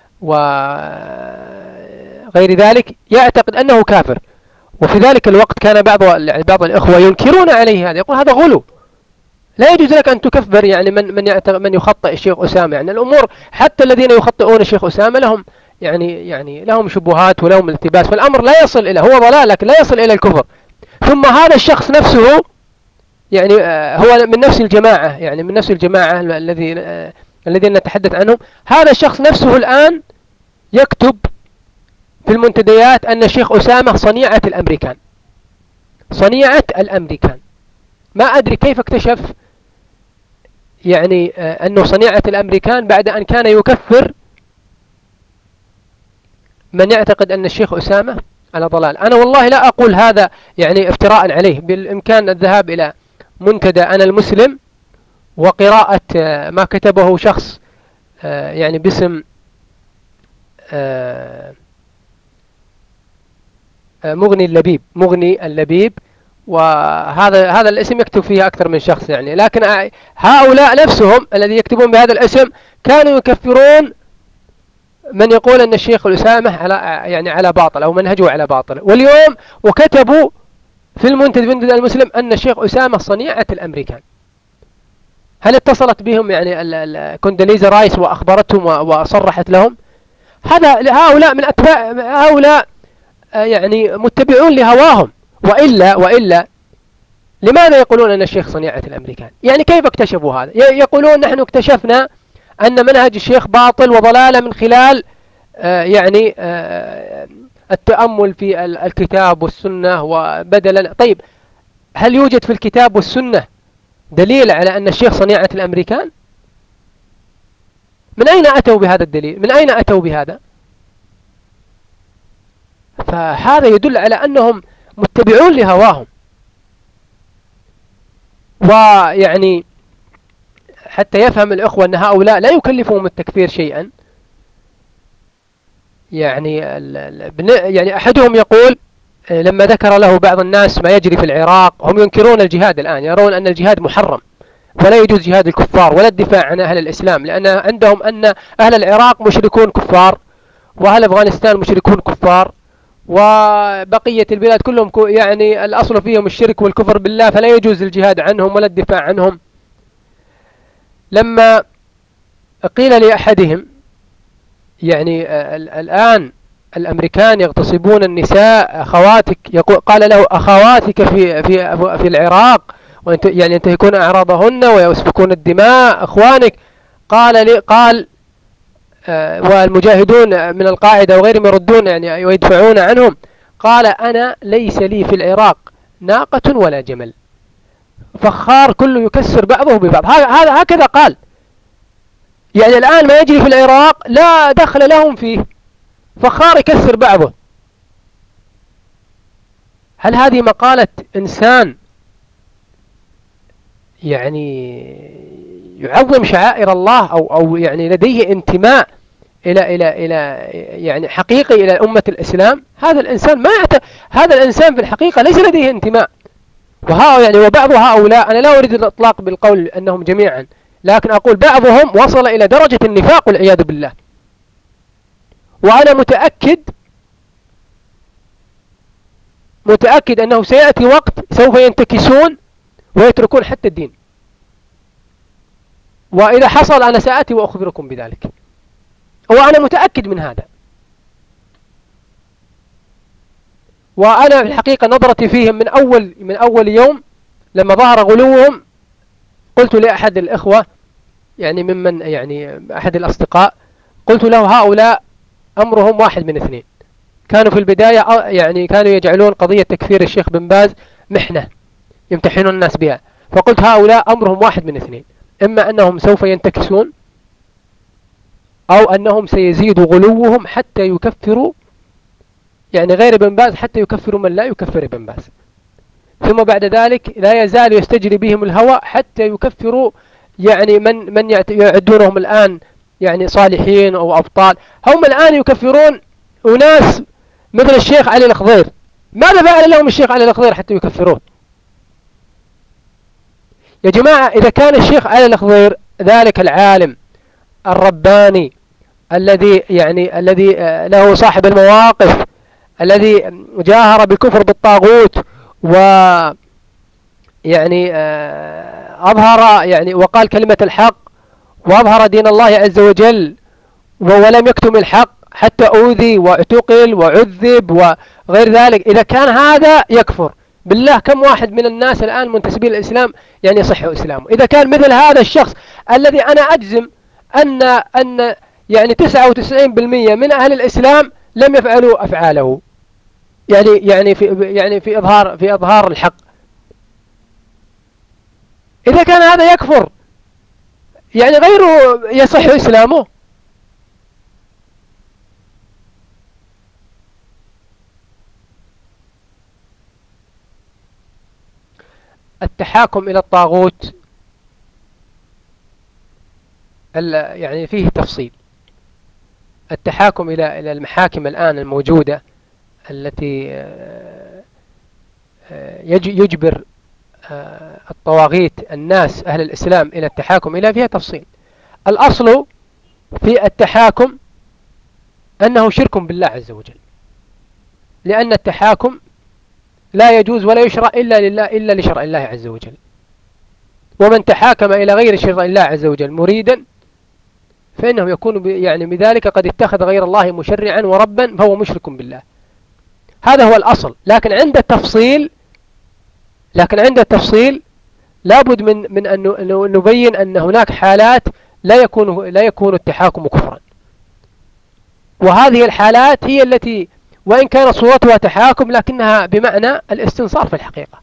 وغير ذلك، يعتقد أنه كافر. وفي ذلك الوقت كان بعض الإخوة ينكرون عليه هذا، يقول هذا غلو، لا يجوز لك أن تكفر يعني من يخطئ الشيخ أسامة. يعني الأمور حتى الذين يخطئون الشيخ أسامة لهم يعني لهم شبهات ولهم التباس، فالأمر لا يصل إلى، هو ضلال لكن لا يصل إلى الكفر. ثم هذا الشخص نفسه يعني هو من نفس الجماعة، يعني من نفس الجماعة الذين نتحدث عنهم. هذا الشخص نفسه الآن يكتب في المنتديات أن الشيخ أسامة صنيعة الأمريكان، صنيعة الأمريكان. ما أدري كيف اكتشف يعني أنه صنيعة الأمريكان بعد أن كان يكفر من يعتقد أن الشيخ أسامة على ضلال. أنا والله لا أقول هذا يعني افتراء عليه، بالإمكان الذهاب إلى منتدى أنا المسلم وقراءة ما كتبه شخص يعني باسم مغني اللبيب، وهذا الاسم يكتب فيه أكثر من شخص يعني. لكن هؤلاء نفسهم الذي يكتبون بهذا الاسم كانوا يكفرون من يقول أن الشيخ الأسامة على باطل أو منهجه على باطل، واليوم وكتبوا في المنتدى المسلم أن الشيخ أسامة صنيعة الأمريكان. هل اتصلت بهم يعني كونداليزا رايس وأخبرتهم وصرحت لهم؟ هؤلاء من أتباع هؤلاء يعني متبعون لهواهم. وإلا لماذا يقولون أن الشيخ صنيعة الأمريكان؟ يعني كيف اكتشفوا هذا؟ يقولون نحن اكتشفنا أن منهج الشيخ باطل وضلالة من خلال التأمل في الكتاب والسنة وبدلا. طيب، هل يوجد في الكتاب والسنة دليل على أن الشيخ صنيعة الأمريكان؟ من أين أتوا بهذا الدليل؟ من أين أتوا بهذا؟ فهذا يدل على أنهم متبعون لهواهم. ويعني حتى يفهم الأخوة أن هؤلاء لا يكلفهم التكفير شيئا. يعني أحدهم يقول لما ذكر له بعض الناس ما يجري في العراق، هم ينكرون الجهاد الآن، يرون أن الجهاد محرم ولا يجوز جهاد الكفار ولا الدفاع عن أهل الإسلام، لأن عندهم أن أهل العراق مشركون كفار، وأهل أفغانستان مشركون كفار، وبقية البلاد كلهم يعني الأصل فيهم الشرك والكفر بالله، فلا يجوز الجهاد عنهم ولا الدفاع عنهم. لما قيل لأحدهم يعني الآن الأمريكان يغتصبون النساء أخواتك، قال له أخواتك في العراق يعني ينتهكون أعراضهن ويسفكون الدماء أخوانك. قال والمجاهدون من القاعدة وغيرهم يردون يعني ويدفعون عنهم. قال أنا ليس لي في العراق ناقة ولا جمل، فخار كله يكسر بعضه ببعض. هذا هكذا قال. يعني الآن ما يجري في العراق لا دخل لهم فيه، فخار يكسر بعضه. هل هذه مقالة إنسان يعني يعظم شعائر الله أو يعني لديه انتماء إلى يعني حقيقي إلى أمة الإسلام؟ هذا الإنسان هذا الإنسان في الحقيقة ليس لديه انتماء. وبعض هؤلاء، أنا لا أريد الإطلاق بالقول أنهم جميعا، لكن أقول بعضهم وصل إلى درجة النفاق والعياذ بالله. وأنا متأكد أنه سيأتي وقت سوف ينتكسون ويتركون حتى الدين، وإذا حصل أنا سأتي وأخبركم بذلك، وأنا متأكد من هذا. وأنا في الحقيقة نظرتي فيهم من أول يوم لما ظهر غلوهم، قلت لأحد الإخوة يعني ممن يعني أحد الأصدقاء، قلت له هؤلاء أمرهم واحد من اثنين. كانوا في البداية يعني كانوا يجعلون قضية تكفير الشيخ بن باز محنة يمتحنون الناس بها، فقلت هؤلاء أمرهم واحد من اثنين: إما أنهم سوف ينتكسون، أو أنهم سيزيد غلوهم حتى يكفروا يعني غير ابن باز، حتى يكفروا من لا يكفر ابن باز. ثم بعد ذلك لا يزال يستجري بهم الهوى حتى يكفروا يعني من يعدونهم الآن يعني صالحين أو أبطال. هم الآن يكفرون أناس مثل الشيخ علي الخضير. ماذا فعل لهم الشيخ علي الخضير حتى يكفروه؟ يا جماعة، إذا كان الشيخ علي الخضير ذلك العالم الرباني الذي له صاحب المواقف، الذي جاهر بالكفر بالطاغوت، و يعني أظهر يعني وقال كلمة الحق، وأظهر دين الله عز وجل، ولم يكتم الحق حتى أوذي واعتقل وعذب وغير ذلك، إذا كان هذا يكفر بالله، كم واحد من الناس الآن منتسبين للإسلام يعني يصح إسلامه؟ إذا كان مثل هذا الشخص الذي أنا أجزم أن يعني 99% من أهل الإسلام لم يفعلوا أفعاله، يعني في إظهار الحق، إذا كان هذا يكفر يعني غيره يصح إسلامه؟ التحاكم إلى الطاغوت يعني فيه تفصيل. التحاكم إلى المحاكم الآن الموجودة التي يجبر الطواغيت الناس أهل الإسلام إلى التحاكم إلى فيها تفصيل. الأصل في التحاكم أنه شرك بالله عز وجل، لأن التحاكم لا يجوز ولا يشرع إلا لله، إلا لشرع الله عز وجل. ومن تحاكم إلى غير شرع الله عز وجل مريدا فإنه يكون يعني بذلك قد اتخذ غير الله مشرعا وربا، فهو مشرك بالله. هذا هو الأصل. لكن عند التفصيل لابد من أن نبين أن هناك حالات لا يكون التحاكم كفرا، وهذه الحالات هي التي وإن كانت صورتها تحاكم لكنها بمعنى الاستنصار في الحقيقة.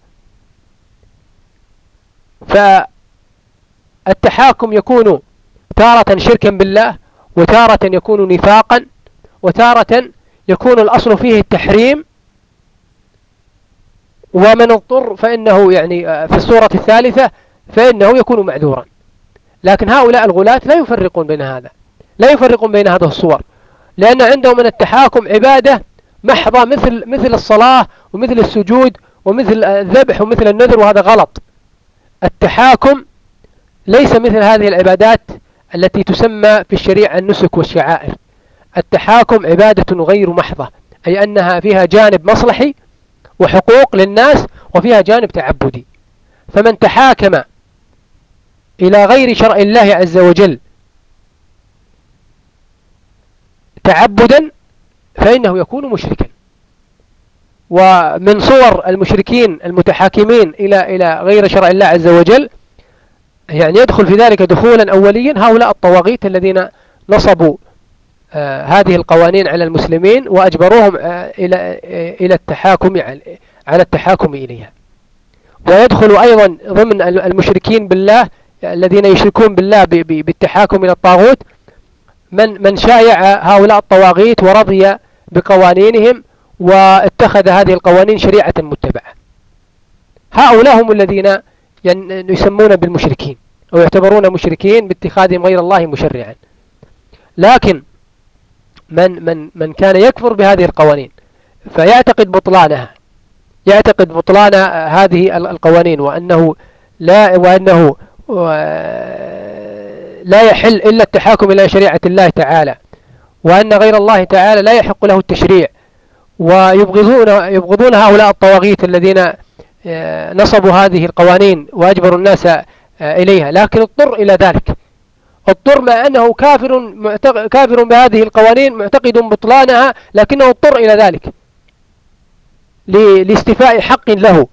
فالتحاكم يكون تارة شركا بالله، وتارة يكون نفاقا، وتارة يكون الأصل فيه التحريم. ومن اضطر فإنه يعني في الصورة الثالثة فإنه يكون معذورا. لكن هؤلاء الغلاة لا يفرقون بين هذه الصور، لأن عندهم من التحاكم عبادة محضة مثل الصلاة ومثل السجود ومثل الذبح ومثل النذر، وهذا غلط. التحاكم ليس مثل هذه العبادات التي تسمى في الشريعة النسك والشعائر. التحاكم عبادة غير محضة، أي أنها فيها جانب مصلحي وحقوق للناس، وفيها جانب تعبدي. فمن تحاكم إلى غير شرع الله عز وجل تعبدا فإنه يكون مشركا. ومن صور المشركين المتحاكمين إلى غير شرع الله عز وجل يعني يدخل في ذلك دخولا أوليا هؤلاء الطواغيت الذين نصبوا هذه القوانين على المسلمين وأجبروهم إلى التحاكم على التحاكم إليها. ويدخل أيضا ضمن المشركين بالله الذين يشركون بالله بالتحاكم إلى الطاغوت من شايع هؤلاء الطواغيت ورضي بقوانينهم واتخذ هذه القوانين شريعة متبعة. هؤلاء هم الذين يسمون بالمشركين أو يعتبرون مشركين باتخاذهم غير الله مشرعا. لكن من كان يكفر بهذه القوانين فيعتقد بطلان هذه القوانين، وأنه لا يحل إلا التحاكم إلى شريعة الله تعالى، وأن غير الله تعالى لا يحق له التشريع، ويبغضون هؤلاء الطواغيت الذين نصبوا هذه القوانين وأجبروا الناس إليها. لكن اضطر مع أنه كافر بهذه القوانين معتقد بطلانها، لكنه اضطر إلى ذلك لاستيفاء حق له،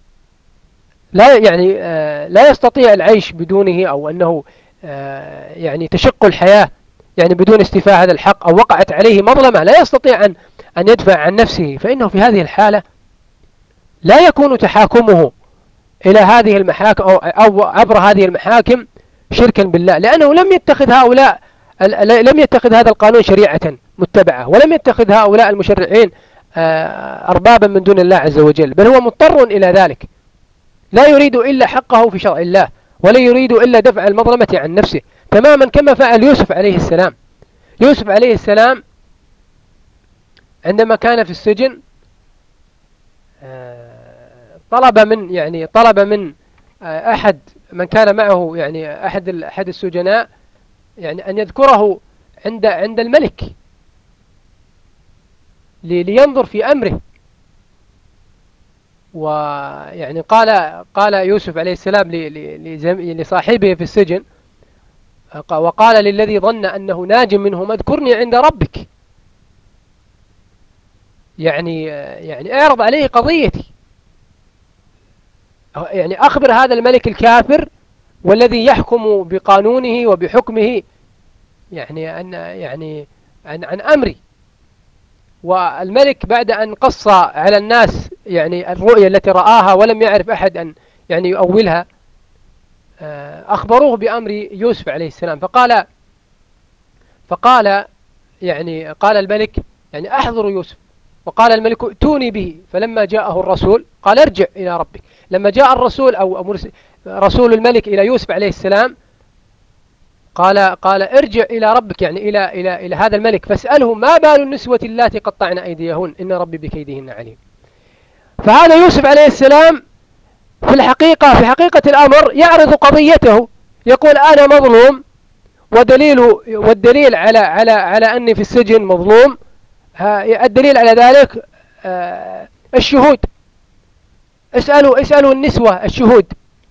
لا يستطيع العيش بدونه، أو أنه يعني تشق الحياة يعني بدون استيفاء هذا الحق، أو وقعت عليه مظلمة لا يستطيع أن يدفع عن نفسه، فإنه في هذه الحالة لا يكون تحاكمه إلى هذه المحاكم أو عبر هذه المحاكم شركا بالله، لأنه لم يتخذ هؤلاء لم يتخذ هذا القانون شريعة متبعة، ولم يتخذ هؤلاء المشرعين أربابا من دون الله عز وجل، بل هو مضطر إلى ذلك، لا يريد إلا حقه في شرع الله، ولا يريد إلا دفع المظلمة عن نفسه، تماما كما فعل يوسف عليه السلام. يوسف عليه السلام عندما كان في السجن طلب من أحد من كان معه، يعني أحد السجناء، يعني أن يذكره عند الملك لينظر في أمره. ويعني قال يوسف عليه السلام لصاحبه في السجن، وقال للذي ظن أنه ناج منهم اذكرني عند ربك، يعني اعرض عليه قضيتي، يعني أخبر هذا الملك الكافر والذي يحكم بقانونه وبحكمه، يعني عن أمري. والملك بعد أن قص على الناس يعني الرؤيا التي رآها ولم يعرف أحد أن يعني يؤولها، أخبروه بأمر يوسف عليه السلام، فقال يعني قال الملك يعني أحضر يوسف، وقال الملك ائتوني به، فلما جاءه الرسول قال ارجع إلى ربك. لما جاء الرسول أو رسول الملك إلى يوسف عليه السلام قال ارجع إلى ربك، يعني إلى هذا الملك، فاسأله ما بال النسوة اللاتي قطعن أيديهن إن ربي بكيدهن عليم. فهذا يوسف عليه السلام في حقيقة الأمر يعرض قضيته، يقول أنا مظلوم، والدليل على أني في السجن مظلوم، الدليل على ذلك الشهود. اسألوا النسوة الشهود.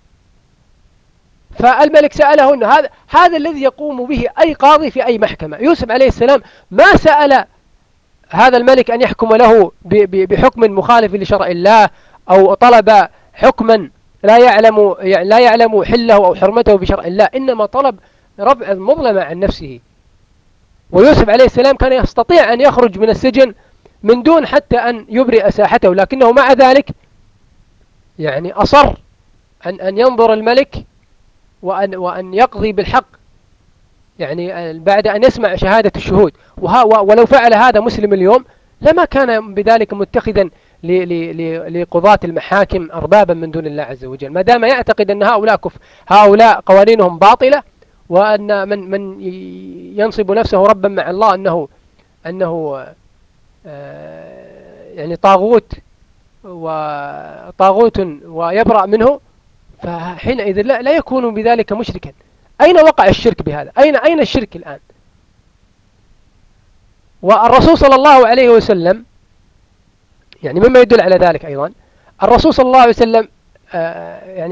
فالملك سألهن، هذا الذي يقوم به أي قاضي في أي محكمة. يوسف عليه السلام ما سأل هذا الملك أن يحكم له بحكم مخالف لشرع الله، أو طلب حكما لا يعلم حله أو حرمته بشرع الله، إنما طلب رفع المظلمة عن نفسه. ويوسف عليه السلام كان يستطيع أن يخرج من السجن من دون حتى أن يبرئ ساحته، لكنه مع ذلك يعني أصر أن ينظر الملك وأن يقضي بالحق، يعني بعد أن يسمع شهادة الشهود. ولو فعل هذا مسلم اليوم لما كان بذلك متخذا لقضاة المحاكم أربابا من دون الله عز وجل، ما دام يعتقد أن هؤلاء قوانينهم باطلة، وأن من ينصب نفسه ربا مع الله أنه يعني طاغوت ويبرأ منه، فحينئذ لا يكون بذلك مشركا. أين وقع الشرك بهذا؟ أين الشرك الآن؟ والرسول صلى الله عليه وسلم يعني مما يدل على ذلك أيضا، الرسول صلى الله عليه وسلم يعني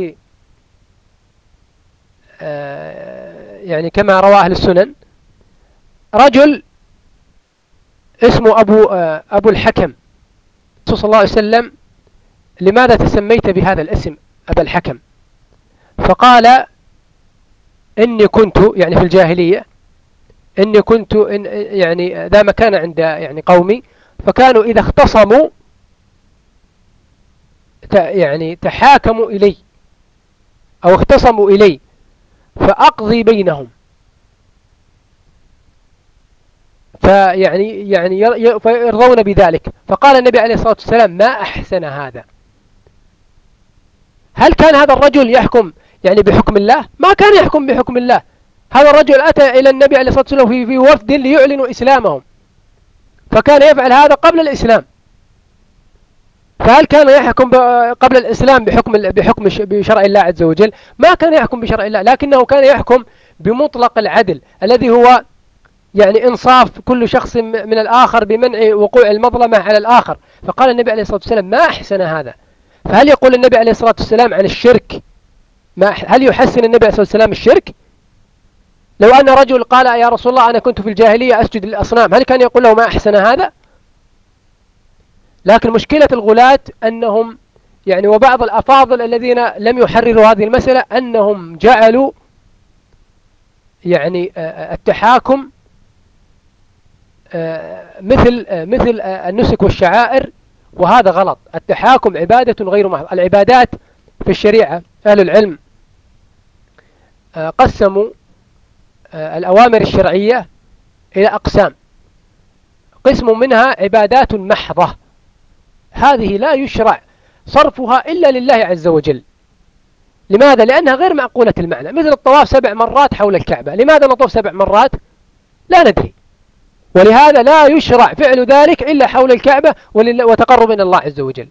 يعني كما رواه أهل السنن، رجل اسمه أبو الحكم، الرسول صلى الله عليه وسلم لماذا تسميت بهذا الاسم أبا الحكم؟ فقال إني كنت يعني في الجاهلية، إني كنت يعني ذا مكان عند يعني قومي، فكانوا إذا اختصموا يعني تحاكموا إلي أو اختصموا إلي فأقضي بينهم، فيرضون بذلك. فقال النبي عليه الصلاة والسلام ما أحسن هذا. هل كان هذا الرجل يحكم يعني بحكم الله؟ ما كان يحكم بحكم الله. هذا الرجل أتى إلى النبي عليه الصلاة والسلام في وفد ليعلنوا إسلامهم، فكان يفعل هذا قبل الإسلام. فهل كان يحكم قبل الإسلام بحكم بشرع الله عز وجل؟ ما كان يحكم بشرع الله، لكنه كان يحكم بمطلق العدل الذي هو يعني إنصاف كل شخص من الآخر بمنع وقوع المظلمة على الآخر. فقال النبي عليه الصلاة والسلام ما أحسن هذا. فهل يقول النبي عليه الصلاة والسلام عن الشرك هل يحسن النبي عليه الصلاة والسلام الشرك؟ لو أن رجل قال يا رسول الله أنا كنت في الجاهلية أسجد للأصنام، هل كان يقول له ما أحسن هذا؟ لكن مشكلة الغلاة أنهم يعني وبعض الأفاضل الذين لم يحرروا هذه المسألة أنهم جعلوا يعني التحاكم مثل النسك والشعائر، وهذا غلط. التحاكم عبادة غير محض. العبادات في الشريعة أهل العلم قسموا الأوامر الشرعية إلى أقسام. قسم منها عبادات محضة، هذه لا يشرع صرفها إلا لله عز وجل. لماذا؟ لأنها غير معقولة المعنى، مثل الطواف 7 مرات حول الكعبة. لماذا نطوف 7 مرات؟ لا ندري، ولهذا لا يشرع فعل ذلك إلا حول الكعبة وتقرب إلى الله عز وجل.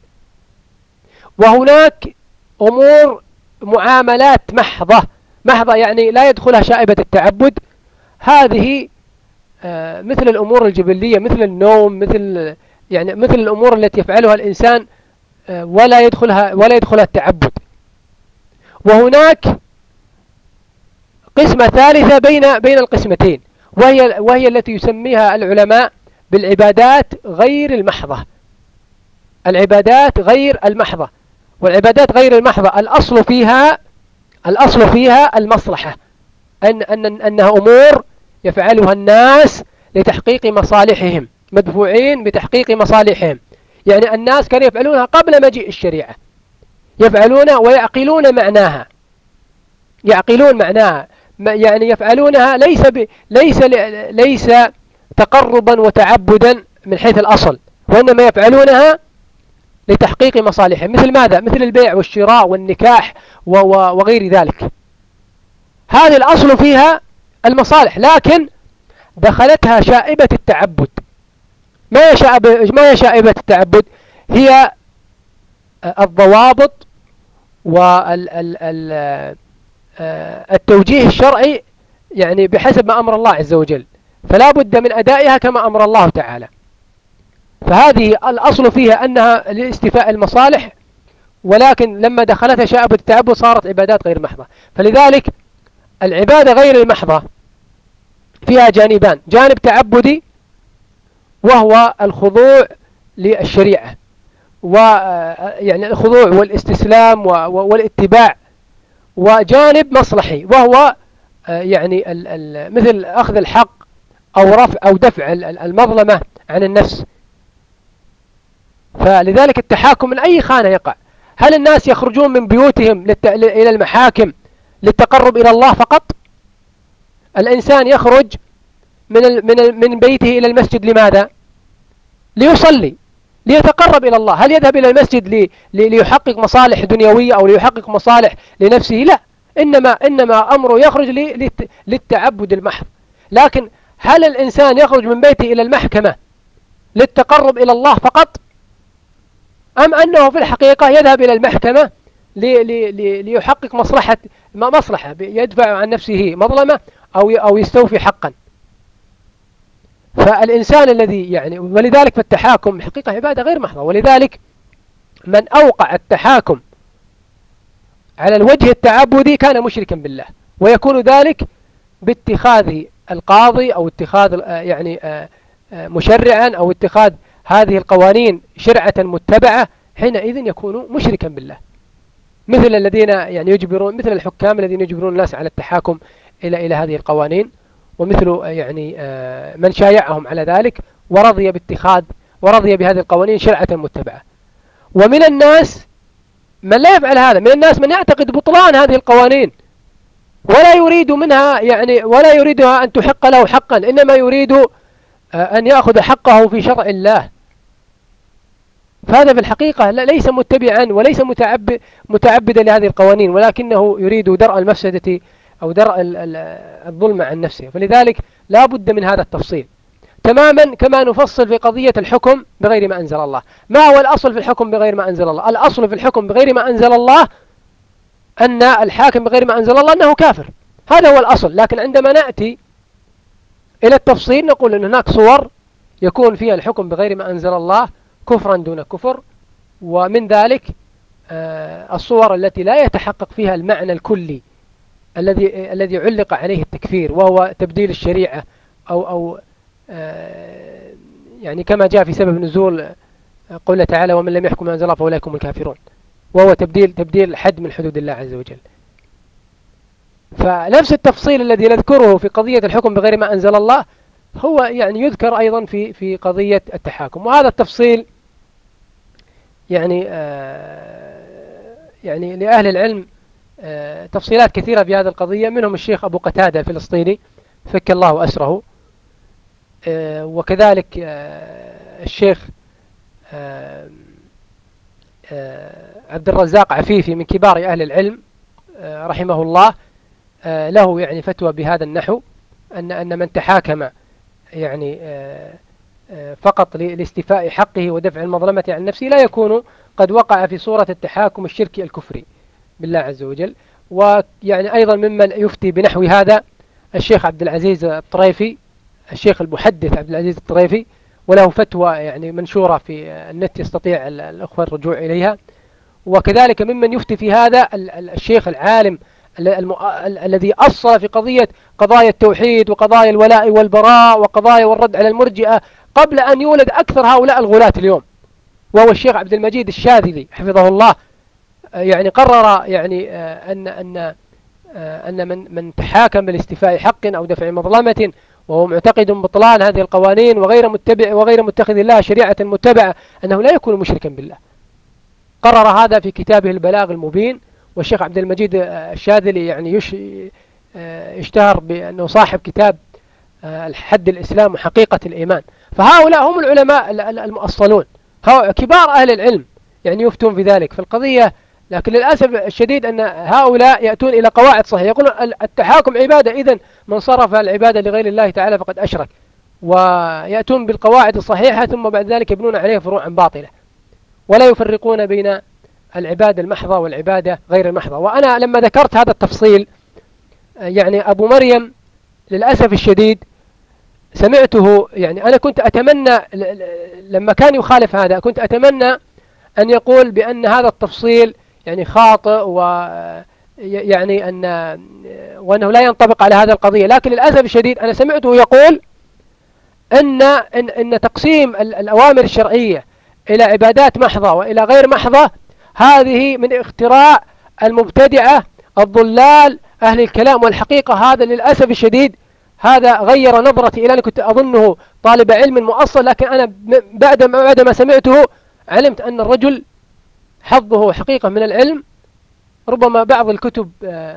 وهناك أمور معاملات محضة، محضة يعني لا يدخلها شائبة التعبد. هذه مثل الأمور الجبلية، مثل النوم، مثل الأمور التي يفعلها الإنسان ولا يدخلها التعبد. وهناك قسمة ثالثة بين القسمتين، وهي التي يسميها العلماء بالعبادات غير المحضة. العبادات غير المحضة. والعبادات غير المحضة الأصل فيها المصلحة، أنها أمور يفعلها الناس لتحقيق مصالحهم، مدفوعين بتحقيق مصالحهم. يعني الناس كانوا يفعلونها قبل مجيء الشريعة، يفعلون ويعقلون معناها، يعقلون معناها، يعني يفعلونها ليس تقربا وتعبدا من حيث الأصل، وإنما يفعلونها لتحقيق مصالحهم. مثل ماذا؟ مثل البيع والشراء والنكاح وغير ذلك. هذه الأصل فيها المصالح، لكن دخلتها شائبة التعبد. ما هي شائبة التعبد؟ هي الضوابط والتوجيه الشرعي، يعني بحسب ما أمر الله عز وجل، فلا بد من أدائها كما أمر الله تعالى. فهذه الأصل فيها أنها لاستيفاء المصالح، ولكن لما دخلتها شائبة التعبد صارت عبادات غير محضة. فلذلك العبادة غير المحضة فيها جانبان: جانب تعبدي وهو الخضوع للشريعة، ويعني الخضوع والاستسلام والاتباع، وجانب مصلحي وهو يعني مثل أخذ الحق أو رفع أو دفع المظلمة عن النفس. فلذلك التحاكم من أي خانة يقع. هل الناس يخرجون من بيوتهم إلى المحاكم للتقرب إلى الله فقط؟ الإنسان يخرج من بيته إلى المسجد لماذا؟ ليصلي، ليتقرب إلى الله. هل يذهب إلى المسجد ليحقق مصالح دنيوية أو ليحقق مصالح لنفسه؟ لا، إنما أمره يخرج للتعبد المحض. لكن هل الإنسان يخرج من بيته إلى المحكمة للتقرب إلى الله فقط، أم أنه في الحقيقة يذهب إلى المحكمة ليحقق مصلحة يدفع عن نفسه مظلمة أو يستوفي حقا؟ فالإنسان الذي يعني، ولذلك فالتحاكم حقيقة عبادة غير محضة. ولذلك من أوقع التحاكم على الوجه التعبدي كان مشركا بالله، ويكون ذلك باتخاذ القاضي أو اتخاذ يعني مشرعا أو اتخاذ هذه القوانين شرعة متبعة، حينئذ يكون مشركا بالله. مثل الذين يعني مثل الحكام الذين يجبرون الناس على التحاكم إلى هذه القوانين، ومثل يعني من شايعهم على ذلك ورضي بهذه القوانين شرعة متبعة. ومن الناس من لا يفعل هذا، من الناس من يعتقد بطلان هذه القوانين ولا يريد منها يعني ولا يريدها أن تحق له حقا، إنما يريد أن يأخذ حقه في شرع الله. فهذا في الحقيقة ليس متبعا وليس متعبدا لهذه القوانين، ولكنه يريد درء المفسدة أو درء الظلم عن نفسه. فلذلك لا بد من هذا التفصيل، تماما كما نفصل في قضية الحكم بغير ما أنزل الله. ما هو الأصل في الحكم بغير ما أنزل الله؟ الأصل في الحكم بغير ما أنزل الله أن الحاكم بغير ما أنزل الله أنه كافر، هذا هو الأصل. لكن عندما نأتي إلى التفصيل نقول أن هناك صور يكون فيها الحكم بغير ما أنزل الله كفرا دون كفر، ومن ذلك الصور التي لا يتحقق فيها المعنى الكلي الذي علق عليه التكفير، وهو تبديل الشريعة أو يعني كما جاء في سبب نزول قوله تعالى: ومن لم يحكم ما أنزل الله فأولئك هم الكافرون، وهو تبديل حد من حدود الله عز وجل. فنفس التفصيل الذي نذكره في قضية الحكم بغير ما أنزل الله هو يعني يذكر أيضا في قضية التحاكم. وهذا التفصيل يعني يعني لأهل العلم تفصيلات كثيرة في هذه القضية، منهم الشيخ أبو قتادة الفلسطيني فك الله أسره، وكذلك الشيخ عبد الرزاق عفيفي من كبار أهل العلم رحمه الله، له يعني فتوى بهذا النحو، أن من تحاكم يعني فقط لاستيفاء حقه ودفع المظلمة عن نفسه لا يكون قد وقع في صورة التحاكم الشركي الكفري بالله عز وجل. ويعني أيضا ممن يفتي بنحو هذا الشيخ عبد العزيز الطريفي، الشيخ المحدث عبد العزيز الطريفي، وله فتوى يعني منشورة في النت يستطيع الأخوة الرجوع إليها. وكذلك ممن يفتي في هذا الشيخ العالم الذي أصل في قضايا التوحيد وقضايا الولاء والبراء وقضايا والرد على المرجئة قبل أن يولد أكثر هؤلاء الغلاة اليوم، وهو الشيخ عبد المجيد الشاذلي حفظه الله. يعني قرر يعني أن من تحاكم بالاستيفاء حق أو دفع مظلمة وهو معتقد بطلان هذه القوانين وغير متخذ لها شريعة متبعة أنه لا يكون مشركا بالله. قرر هذا في كتابه البلاغ المبين. والشيخ عبد المجيد الشاذلي يعني يشتهر بأنه صاحب كتاب الحد الإسلام وحقيقة الإيمان. فهؤلاء هم العلماء المؤصلون، كبار أهل العلم يعني يفتون في ذلك في القضية. لكن للأسف الشديد أن هؤلاء يأتون إلى قواعد صحيحة، يقولون التحاكم عبادة، إذن من صرف العبادة لغير الله تعالى فقد أشرك، ويأتون بالقواعد الصحيحة ثم بعد ذلك يبنون عليها فروعا باطلة، ولا يفرقون بين العبادة المحضة والعبادة غير المحضة. وأنا لما ذكرت هذا التفصيل يعني أبو مريم للأسف الشديد سمعته، يعني أنا كنت أتمنى لما كان يخالف هذا كنت أتمنى أن يقول بأن هذا التفصيل يعني خاطئ يعني وأنه لا ينطبق على هذه القضية. لكن للأسف الشديد أنا سمعته يقول أن تقسيم الأوامر الشرعية إلى عبادات محضة وإلى غير محضة هذه من اختراع المبتدعة الضلال أهل الكلام. والحقيقة هذا للأسف الشديد هذا غير نظرتي إلى، أنا كنت أظنه طالب علم مؤصل، لكن أنا بعد ما سمعته علمت أن الرجل حظه حقيقة من العلم. ربما بعض الكتب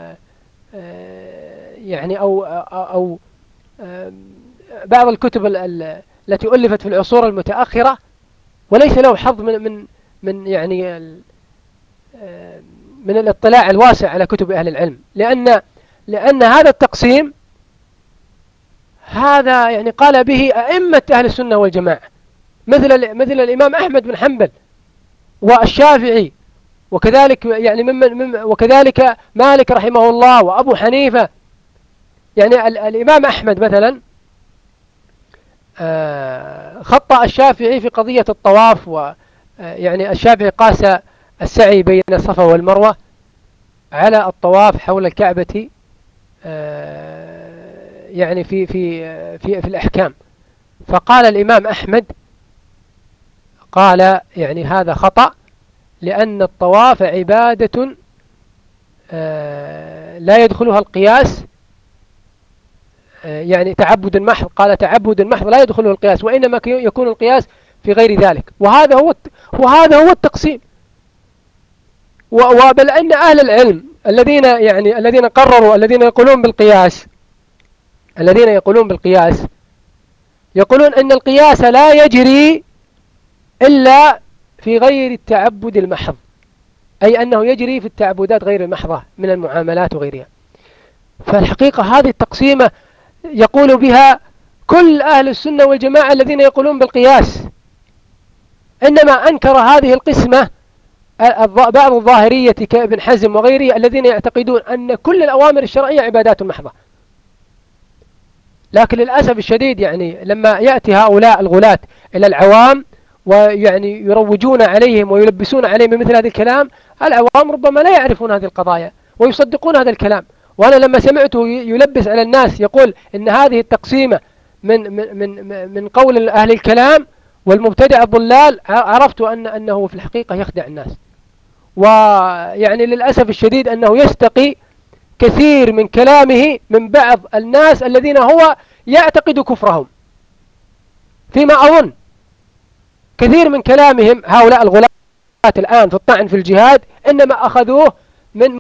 يعني أو بعض الكتب التي ألفت في العصور المتأخرة، وليس له حظ من يعني من الاطلاع الواسع على كتب أهل العلم، لأن هذا التقسيم هذا يعني قال به أئمة أهل السنة والجماعة، مثل الإمام أحمد بن حنبل والشافعي، وكذلك يعني وكذلك مالك رحمه الله وأبو حنيفة. يعني الإمام أحمد مثلا خطأ الشافعي في قضية الطواف، ويعني الشافعي قاس السعي بين الصفا والمروة على الطواف حول الكعبة يعني في الأحكام. فقال الإمام أحمد قال يعني هذا خطأ، لأن الطواف عبادة لا يدخلها القياس، يعني تعبد محض، قال تعبد محض لا يدخله القياس، وإنما يكون القياس في غير ذلك. وهذا هو التقسيم. وبل أن أهل العلم الذين قرروا الذين يقولون بالقياس يقولون أن القياس لا يجري إلا في غير التعبد المحض، أي أنه يجري في التعبدات غير المحضة من المعاملات وغيرها. فالحقيقة هذه التقسيمة يقول بها كل أهل السنة والجماعة الذين يقولون بالقياس، إنما أنكر هذه القسمة بعض الظاهرية كابن حزم وغيره الذين يعتقدون أن كل الأوامر الشرعية عبادات محضة. لكن للأسف الشديد يعني لما يأتي هؤلاء الغلاة إلى العوام ويعني يروجون عليهم ويلبسون عليهم مثل هذا الكلام، العوام ربما لا يعرفون هذه القضايا ويصدقون هذا الكلام. وأنا لما سمعته يلبس على الناس يقول إن هذه التقسيمة من قول أهل الكلام والمبتدع الضلال، عرفت أنه في الحقيقة يخدع الناس. ويعني للأسف الشديد أنه يستقي كثير من كلامه من بعض الناس الذين هو يعتقد كفرهم. فيما أظن كثير من كلامهم هؤلاء الغلاة الآن في الطعن في الجهاد إنما أخذوه من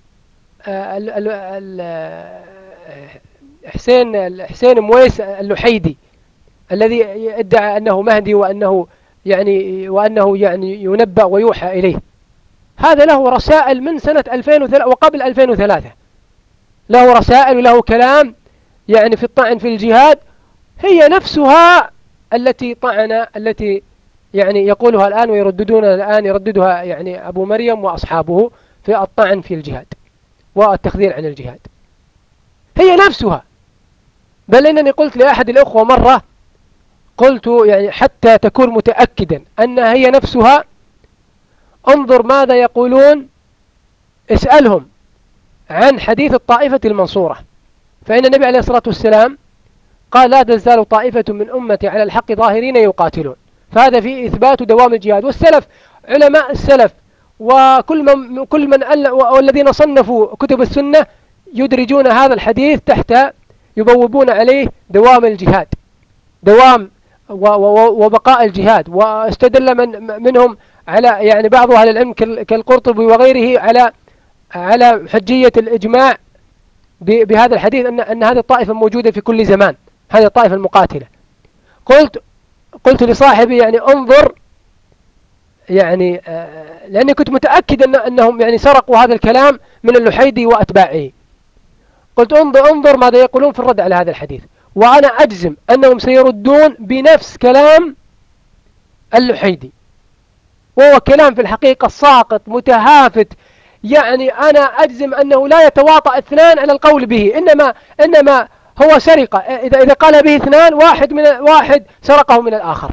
حسين مويس اللحيدي الذي ادعى أنه مهدي وأنه يعني ينبأ ويوحى إليه. هذا له رسائل من سنة 2003 وقبل 2003، له رسائل وله كلام يعني في الطعن في الجهاد، هي نفسها التي يعني يقولها الآن ويرددونها الآن، يرددها يعني أبو مريم وأصحابه في الطعن في الجهاد والتخذير عن الجهاد، هي نفسها. بل إنني قلت لأحد الأخوة مرة، قلت يعني حتى تكون متأكدا أنها هي نفسها، انظر ماذا يقولون، اسألهم عن حديث الطائفة المنصورة، فإن النبي عليه الصلاة والسلام قال لا تزال طائفة من أمتي على الحق ظاهرين يقاتلون، فهذا فيه إثبات دوام الجهاد. والسلف، علماء السلف كل من والذين صنفوا كتب السنة يدرجون هذا الحديث تحت، يبوبون عليه دوام الجهاد، دوام وبقاء الجهاد. واستدل منهم على يعني بعض أهل العلم كالقرطبي وغيره على حجية الإجماع بهذا الحديث، أن هذه الطائفة موجودة في كل زمان، هذه الطائفة المقاتلة. قلت لصاحبي يعني انظر، يعني لأني كنت متأكد أنهم يعني سرقوا هذا الكلام من اللحيدي وأتباعه. قلت انظر ماذا يقولون في الرد على هذا الحديث، وأنا أجزم أنهم سيردون بنفس كلام اللحيدي، وهو كلام في الحقيقة ساقط متهافت. يعني أنا أجزم أنه لا يتواطأ اثنان على القول به، إنما هو سرقة، إذا قال به اثنان، واحد سرقه من الآخر،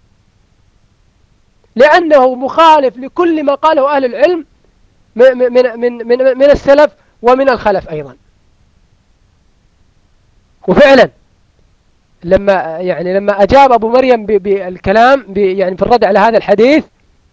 لأنه مخالف لكل ما قاله أهل العلم من السلف ومن الخلف أيضا. وفعلا لما أجاب أبو مريم بالكلام يعني في الرد على هذا الحديث،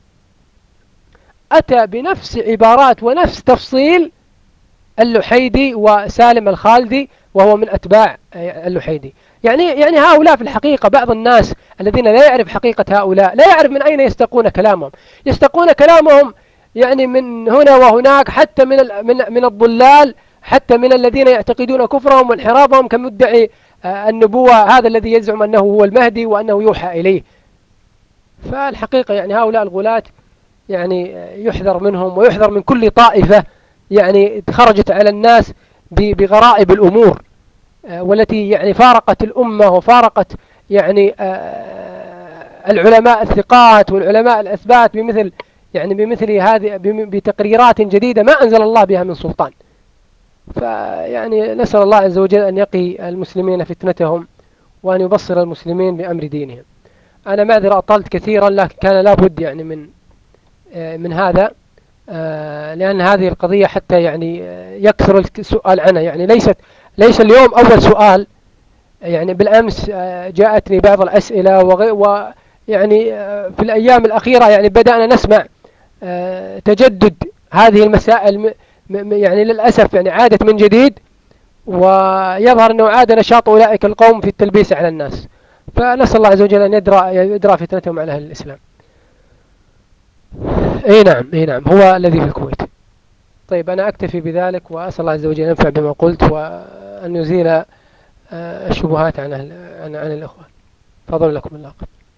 أتى بنفس عبارات ونفس تفصيل اللحيدي وسالم الخالدي، وهو من أتباع اللحيدي. يعني هؤلاء في الحقيقة، بعض الناس الذين لا يعرف حقيقة هؤلاء، لا يعرف من أين يستقون كلامهم. يستقون كلامهم يعني من هنا وهناك، حتى من الضلال، حتى من الذين يعتقدون كفرهم وانحرافهم كمدعي النبوة، هذا الذي يزعم أنه هو المهدي وأنه يوحى إليه. فالحقيقة يعني هؤلاء الغلاة يعني يحذر منهم، ويحذر من كل طائفة يعني خرجت على الناس بغرائب الأمور، والتي يعني فارقت الأمة وفارقت يعني العلماء الثقات والعلماء الأثبات بمثل هذه، بتقريرات جديدة ما أنزل الله بها من سلطان. فيعني نسأل الله عز وجل أن يقي المسلمين فتنتهم، وأن يبصر المسلمين بأمر دينهم. أنا معذرة أطلت كثيرا، لكن كان لابد يعني من هذا، لأن هذه القضية حتى يعني يكثر السؤال عنها. يعني ليس اليوم أول سؤال، يعني بالأمس جاءتني بعض الأسئلة ويعني في الأيام الأخيرة يعني بدأنا نسمع تجدد هذه المسائل، يعني للأسف يعني عادت من جديد، ويظهر أنه عاد نشاط أولئك القوم في التلبيس على الناس. فنسأل الله عز وجل أن يدرى فتنتهم على أهل الإسلام. اي نعم هو الذي في الكويت. طيب أنا أكتفي بذلك، وأسأل الله عز وجل أن ينفع بما قلت، وأن يزيل الشبهات عن الأخوة. فضل لكم الله.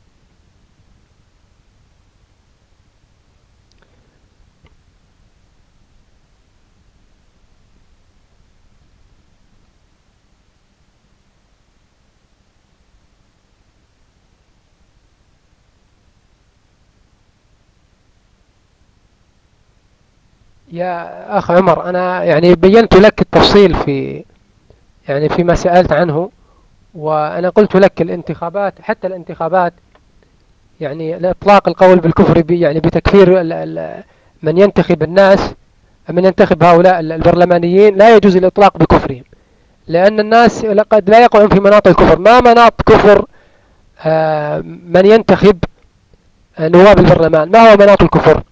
يا أخ عمر، أنا يعني بينت لك التفصيل فيما سألت عنه. وأنا قلت لك الانتخابات، حتى الانتخابات يعني إطلاق القول بالكفر يعني بتكفير من ينتخب الناس، من ينتخب هؤلاء البرلمانيين، لا يجوز الإطلاق بكفرهم، لأن الناس قد لا يقعون في مناط الكفر. ما مناط كفر من ينتخب نواب البرلمان؟ ما هو مناط الكفر؟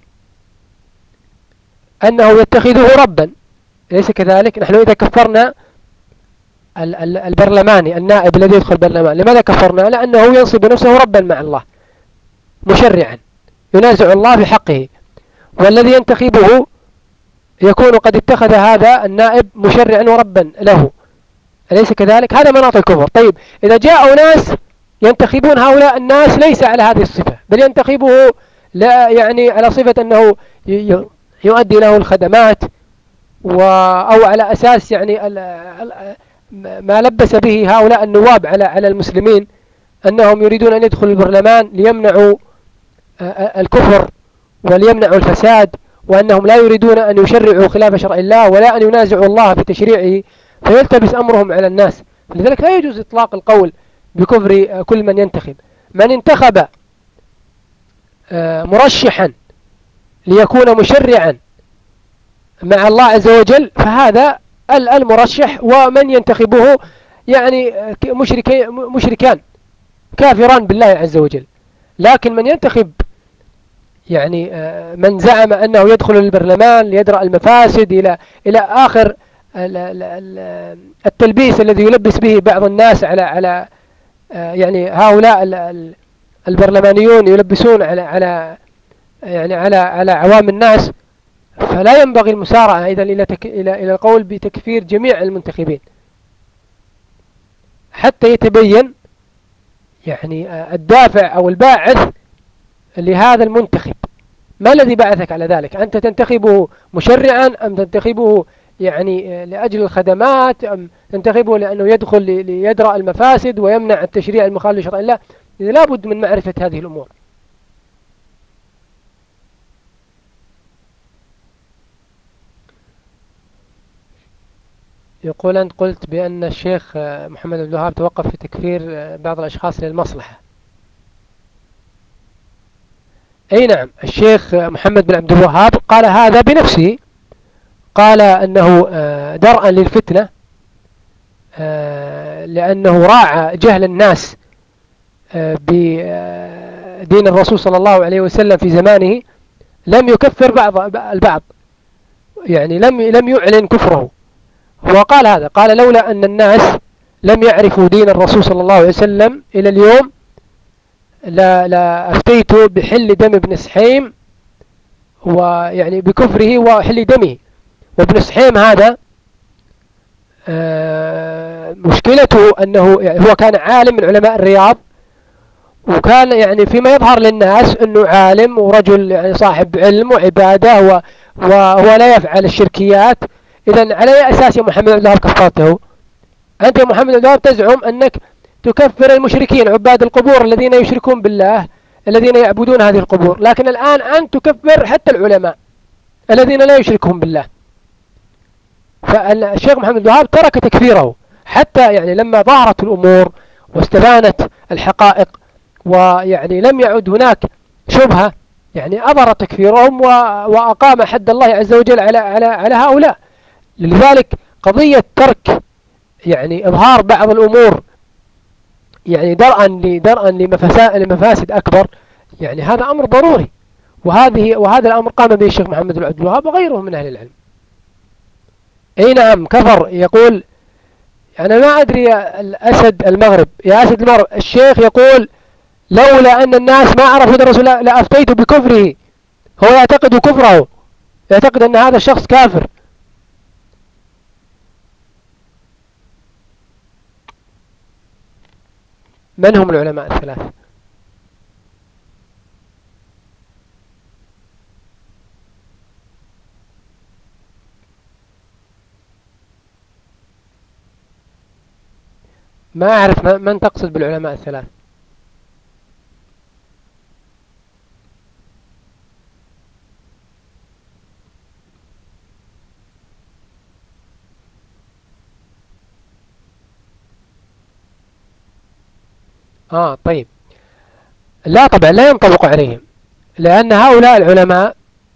أنه يتخذه ربا، ليس كذلك؟ نحن إذا كفرنا البرلماني، النائب الذي يدخل البرلمان، لماذا كفرنا؟ لأنه ينصب نفسه ربا مع الله مشرعا. ينازع الله بحقه، والذي ينتخبه يكون قد اتخذ هذا النائب مشرعا وربا له، أليس كذلك؟ هذا مناط الكفر. طيب إذا جاءوا ناس ينتخبون هؤلاء الناس ليس على هذه الصفة، بل ينتخبه لا يعني على صفة أنه يؤدي له الخدمات، أو على أساس يعني ما لبس به هؤلاء النواب على المسلمين أنهم يريدون أن يدخلوا البرلمان ليمنعوا الكفر وليمنعوا الفساد، وأنهم لا يريدون أن يشرعوا خلاف شرع الله ولا أن ينازعوا الله في تشريعه، فيلتبس أمرهم على الناس. فلذلك لا يجوز إطلاق القول بكفر كل من ينتخب. من انتخب مرشحا ليكون مشرعا مع الله عز وجل فهذا المرشح ومن ينتخبه يعني مشركان كافران بالله عز وجل. لكن من ينتخب يعني من زعم أنه يدخل البرلمان ليدرأ المفاسد إلى آخر التلبيس الذي يلبس به بعض الناس على يعني هؤلاء البرلمانيون يلبسون على يعني على عوام الناس، فلا ينبغي المسارعة إذن إلى القول بتكفير جميع المنتخبين حتى يتبين يعني الدافع أو الباعث لهذا المنتخب. ما الذي بعثك على ذلك؟ أنت تنتخبه مشرعا أم تنتخبه يعني لأجل الخدمات، أم تنتخبه لأنه يدخل ليدرأ المفاسد ويمنع التشريع المخالف لشرع الله؟ لا بد من معرفة هذه الأمور. يقول أنت قلت بأن الشيخ محمد عبد الوهاب توقف في تكفير بعض الأشخاص للمصلحة. أي نعم، الشيخ محمد بن عبد الوهاب قال هذا بنفسه، قال أنه درءا للفتنة لأنه راعى جهل الناس بدين الرسول صلى الله عليه وسلم في زمانه، لم يكفر البعض، يعني لم يعلن كفره. هو قال هذا، قال لولا أن الناس لم يعرفوا دين الرسول صلى الله عليه وسلم إلى اليوم لا أفتيت بحل دم ابن سحيم ويعني بكفره وحل دمه. وابن سحيم هذا مشكلته أنه يعني هو كان عالم من علماء الرياض، وكان يعني فيما يظهر للناس أنه عالم ورجل يعني صاحب علم وعبادة وهو لا يفعل الشركيات. إذن على أي أساس يا محمد عبد الوهاب كفرته؟ أنت يا محمد عبد الوهاب تزعم أنك تكفر المشركين عباد القبور الذين يشركون بالله الذين يعبدون هذه القبور، لكن الآن أنت تكفر حتى العلماء الذين لا يشركهم بالله. فالشيخ محمد عبد الوهاب ترك تكفيره حتى يعني لما ظهرت الأمور واستبانت الحقائق ويعني لم يعد هناك شبهة، يعني أظهر تكفيرهم وأقام حد الله عز وجل على هؤلاء. لذلك قضية ترك يعني إظهار بعض الأمور يعني درءا لمفاسد أكبر، يعني هذا أمر ضروري، وهذا الأمر قام به الشيخ محمد بن عبد الوهاب وغيره من أهل العلم. أي نعم كفر. يقول أنا ما أدري يا الأسد المغرب، يا أسد المغرب، الشيخ يقول لولا أن الناس ما عرفوا الرسول لأفتيت بكفره. هو يعتقد كفره، يعتقد أن هذا الشخص كافر. من هم العلماء الثلاثة؟ ما أعرف من تقصد بالعلماء الثلاثة. طيب، لا طبعا لا ينطبق عليهم، لأن هؤلاء العلماء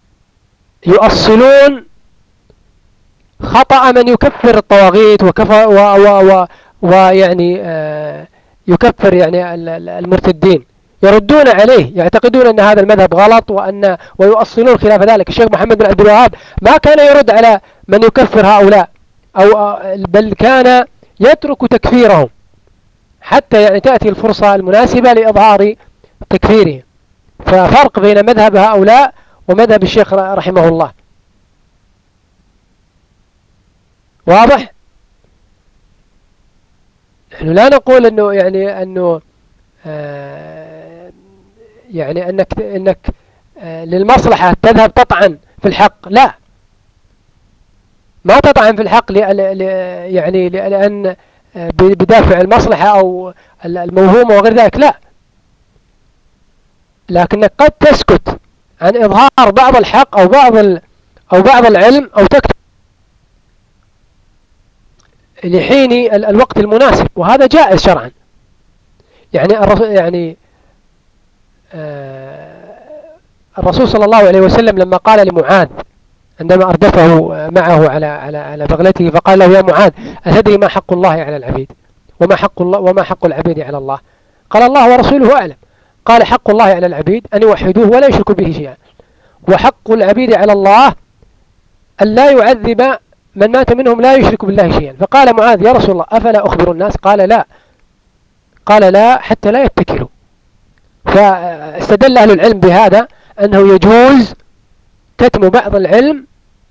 يؤصلون خطأ من يكفر الطواغيت ويعني يكفر يعني المرتدين، يردون عليه، يعتقدون أن هذا المذهب غلط ويؤصلون خلاف ذلك. الشيخ محمد بن عبد الوهاب ما كان يرد على من يكفر هؤلاء بل كان يترك تكفيرهم حتى يعني تأتي الفرصة المناسبة لإظهار تكفيرهم. ففرق بين مذهب هؤلاء ومذهب الشيخ رحمه الله. واضح؟ نحن لا نقول أنه يعني أنه يعني أنك للمصلحة تذهب تطعن في الحق، لا، ما تطعن في الحق يعني لأن بدافع المصلحة أو الموهومة وغير ذلك، لا، لكنك قد تسكت عن إظهار بعض الحق أو بعض العلم، أو تكتب لحين الوقت المناسب، وهذا جائز شرعا. يعني الرسول صلى الله عليه وسلم لما قال لمعاذ عندما أردفه معه على بغلته، فقال له: يا معاذ، أتدري ما حق الله على العبيد وما حق العبيد على الله؟ قال: الله ورسوله أعلم. قال: حق الله على العبيد أن يوحدوه ولا يشركوا به شيئا، وحق العبيد على الله أن لا يعذب من مات منهم لا يشرك بالله شيئا. فقال معاذ: يا رسول الله، أفلا أخبر الناس؟ قال: لا. قال: لا، حتى لا يتكلوا. فاستدل أهل العلم بهذا أنه يجوز كتم بعض العلم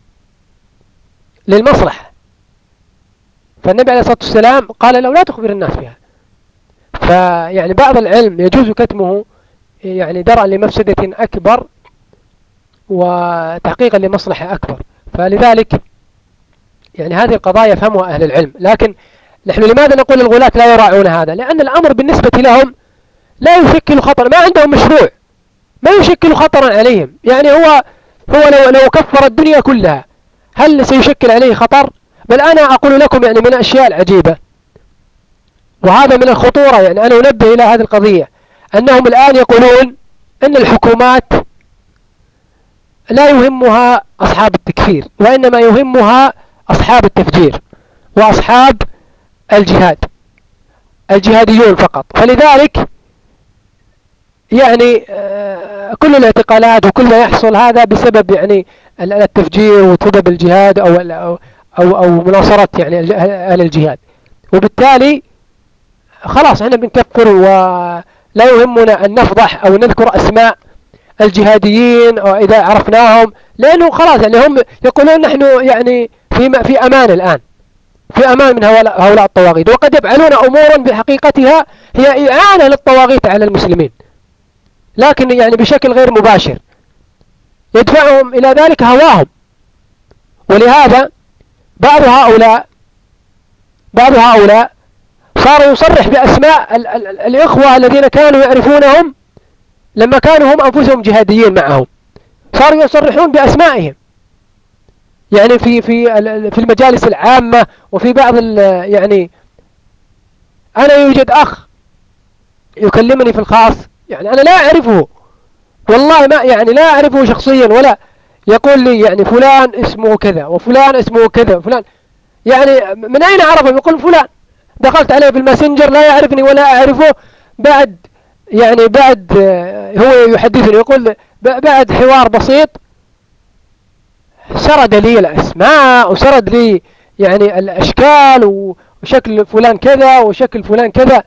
للمصلحة، فالنبي عليه الصلاة والسلام قال له: لا تخبر الناس بها. فيعني بعض العلم يجوز كتمه يعني درءا لمفسدة أكبر وتحقيقا لمصلحة أكبر. فلذلك يعني هذه القضايا يفهمها أهل العلم. لكن نحن لماذا نقول الغلاة لا يراعون هذا؟ لأن الأمر بالنسبة لهم لا يشكل خطر، ما عندهم مشروع، ما يشكل خطرا عليهم. يعني هو لو كفر الدنيا كلها هل سيشكل عليه خطر؟ بل أنا أقول لكم يعني من الأشياء العجيبة، وهذا من الخطورة، يعني أنا أنبه إلى هذه القضية، أنهم الآن يقولون أن الحكومات لا يهمها أصحاب التكفير، وإنما يهمها أصحاب التفجير وأصحاب الجهاد، الجهاديون فقط. فلذلك يعني كل الاعتقالات وكل ما يحصل هذا بسبب يعني التفجير وسبب الجهاد أو مناصرة يعني أهل الجهاد. وبالتالي خلاص احنا بنكفر، ولا يهمنا أن نفضح أو نذكر أسماء الجهاديين أو إذا عرفناهم، لأنه خلاص يعني هم يقولون نحن يعني في أمان الآن، في أمان من هؤلاء الطواغيت، وقد يفعلون أمورا بحقيقتها هي إعانة للطواغيت على المسلمين، لكن يعني بشكل غير مباشر يدفعهم إلى ذلك هواهم. ولهذا بعض هؤلاء صار يصرح بأسماء الإخوة الذين كانوا يعرفونهم لما كانوا هم أنفسهم جهاديين معهم، صاروا يصرحون بأسمائهم يعني في المجالس العامة وفي بعض يعني أنا يوجد أخ يكلمني في الخاص، يعني أنا لا أعرفه والله، ما يعني لا أعرفه شخصيا، ولا يقول لي يعني فلان اسمه كذا وفلان اسمه كذا وفلان، يعني من أين عرفه؟ يقول فلان دخلت عليه في الماسنجر لا يعرفني ولا أعرفه، بعد يعني بعد هو يحدثني يقول بعد حوار بسيط سرد لي الأسماء وسرد لي يعني الأشكال وشكل فلان كذا وشكل فلان كذا.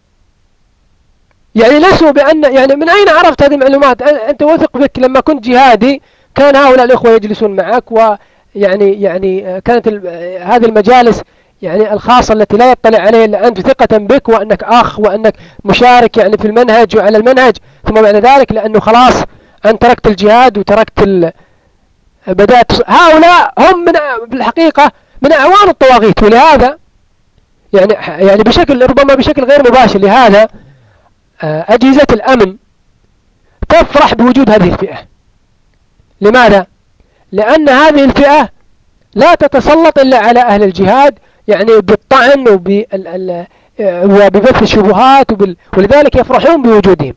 يعني لسوا بأن يعني من أين عرفت هذه المعلومات؟ أنت وثق بك لما كنت جهادي كان هؤلاء الإخوة يجلسون معك، ويعني كانت هذه المجالس يعني الخاصة التي لا يطلع عليها إلا أنت ثقة بك وأنك أخ وأنك مشارك يعني في المنهج وعلى المنهج، ثم بعد ذلك لأنه خلاص أنت تركت الجهاد وتركت بدأت هؤلاء هم بالحقيقة من أعوان الطواغيت. ولهذا يعني بشكل ربما بشكل غير مباشر، لهذا أجهزة الأمن تفرح بوجود هذه الفئة. لماذا؟ لأن هذه الفئة لا تتسلط إلا على أهل الجهاد يعني بالطعن وببث الشبهات ولذلك يفرحون بوجودهم،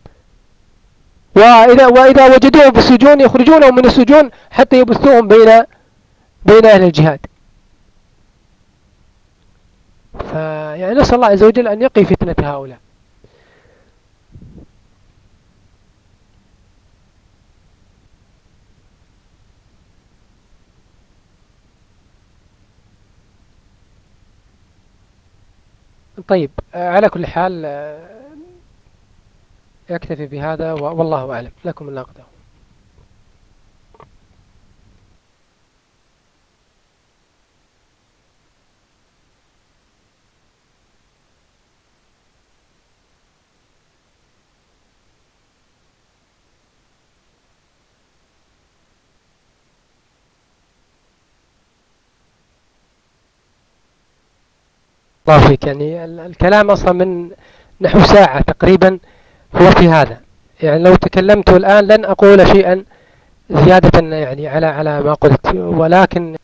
وإذا وجدوهم في السجون يخرجونهم من السجون حتى يبثوهم بين أهل الجهاد. فيعني نسأل الله عز وجل أن يقي فتنة هؤلاء. طيب على كل حال يكتفي بهذا والله أعلم. لكم النقد. الله فيك. يعني الكلام أصلا من نحو ساعة تقريبا هو في هذا. يعني لو تكلمت الآن لن أقول شيئا زيادة يعني على ما قلت، ولكن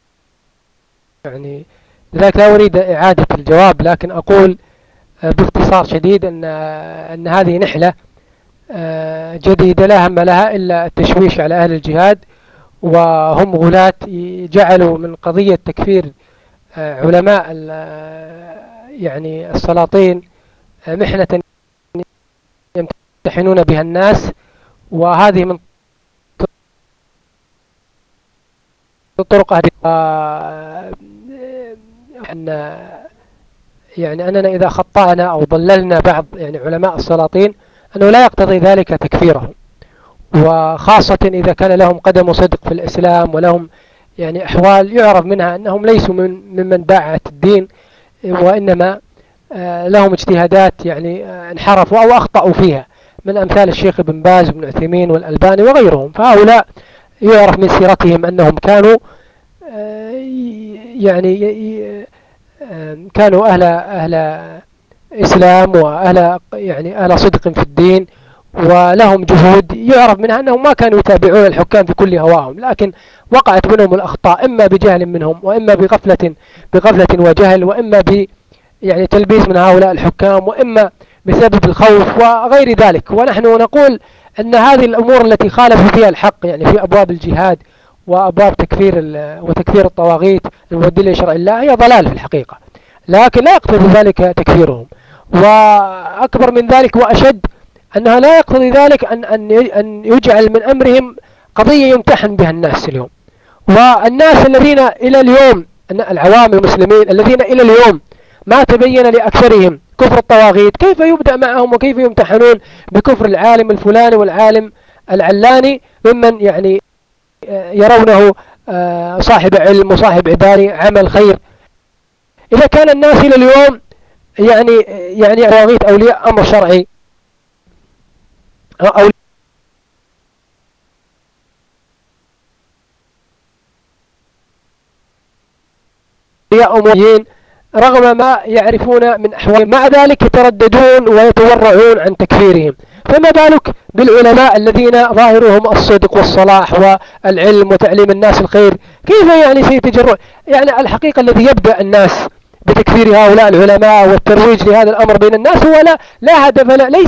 يعني لذلك لا أريد إعادة الجواب، لكن أقول باختصار شديد أن هذه نحلة جديدة لا هم لها إلا التشويش على أهل الجهاد، وهم غلاة جعلوا من قضية تكفير علماء يعني السلاطين محنة يمتحنون بها الناس. وهذه من طرق أن يعني أننا إذا خطأنا أو ضللنا بعض يعني علماء السلاطين أنه لا يقتضي ذلك تكفيرهم، وخاصة إذا كان لهم قدم صدق في الإسلام ولهم يعني أحوال يعرف منها أنهم ليسوا ممن باعت الدين، وإنما لهم اجتهادات يعني انحرفوا أو أخطأوا فيها، من أمثال الشيخ ابن باز وابن عثيمين والألباني وغيرهم. فهؤلاء يعرف من سيرتهم أنهم كانوا يعني كانوا أهل إسلام وأهل يعني أهل صدق في الدين، ولهم جهود يعرف منها أنهم ما كانوا يتابعون الحكام في كل هواهم، لكن وقعت منهم الأخطاء إما بجهل منهم، وإما بغفلة وجهل، وإما يعني تلبيس من هؤلاء الحكام، وإما بسبب الخوف وغير ذلك. ونحن نقول أن هذه الأمور التي خالفوا فيها الحق يعني في أبواب الجهاد وأبواب وتكفير الطواغيت المبدلة لشرع الله هي ضلال في الحقيقة، لكن لا يقتضي ذلك تكفيرهم. وأكبر من ذلك وأشد أنها لا يقتضي ذلك أن يجعل من أمرهم قضية يمتحن بها الناس اليوم. والناس الذين إلى اليوم العوام المسلمين الذين إلى اليوم ما تبين لأكثرهم كفر الطواغيت، كيف يبدأ معهم وكيف يمتحنون بكفر العالم الفلاني والعالم العلاني ممن يعني يرونه صاحب علم وصاحب عباري عمل خير. إذا كان الناس إلى اليوم يعني طواغيت أولياء أمر شرعي، أولياء أمويين رغم ما يعرفون من أحوال، مع ذلك يترددون ويتورعون عن تكفيرهم. فما بالك بالعلماء الذين ظاهرهم الصدق والصلاح والعلم وتعليم الناس الخير، كيف يعني سيتجرؤ؟ يعني الحقيقة الذي يبدأ الناس بتكفير هؤلاء العلماء والترويج لهذا الأمر بين الناس هو لا هدف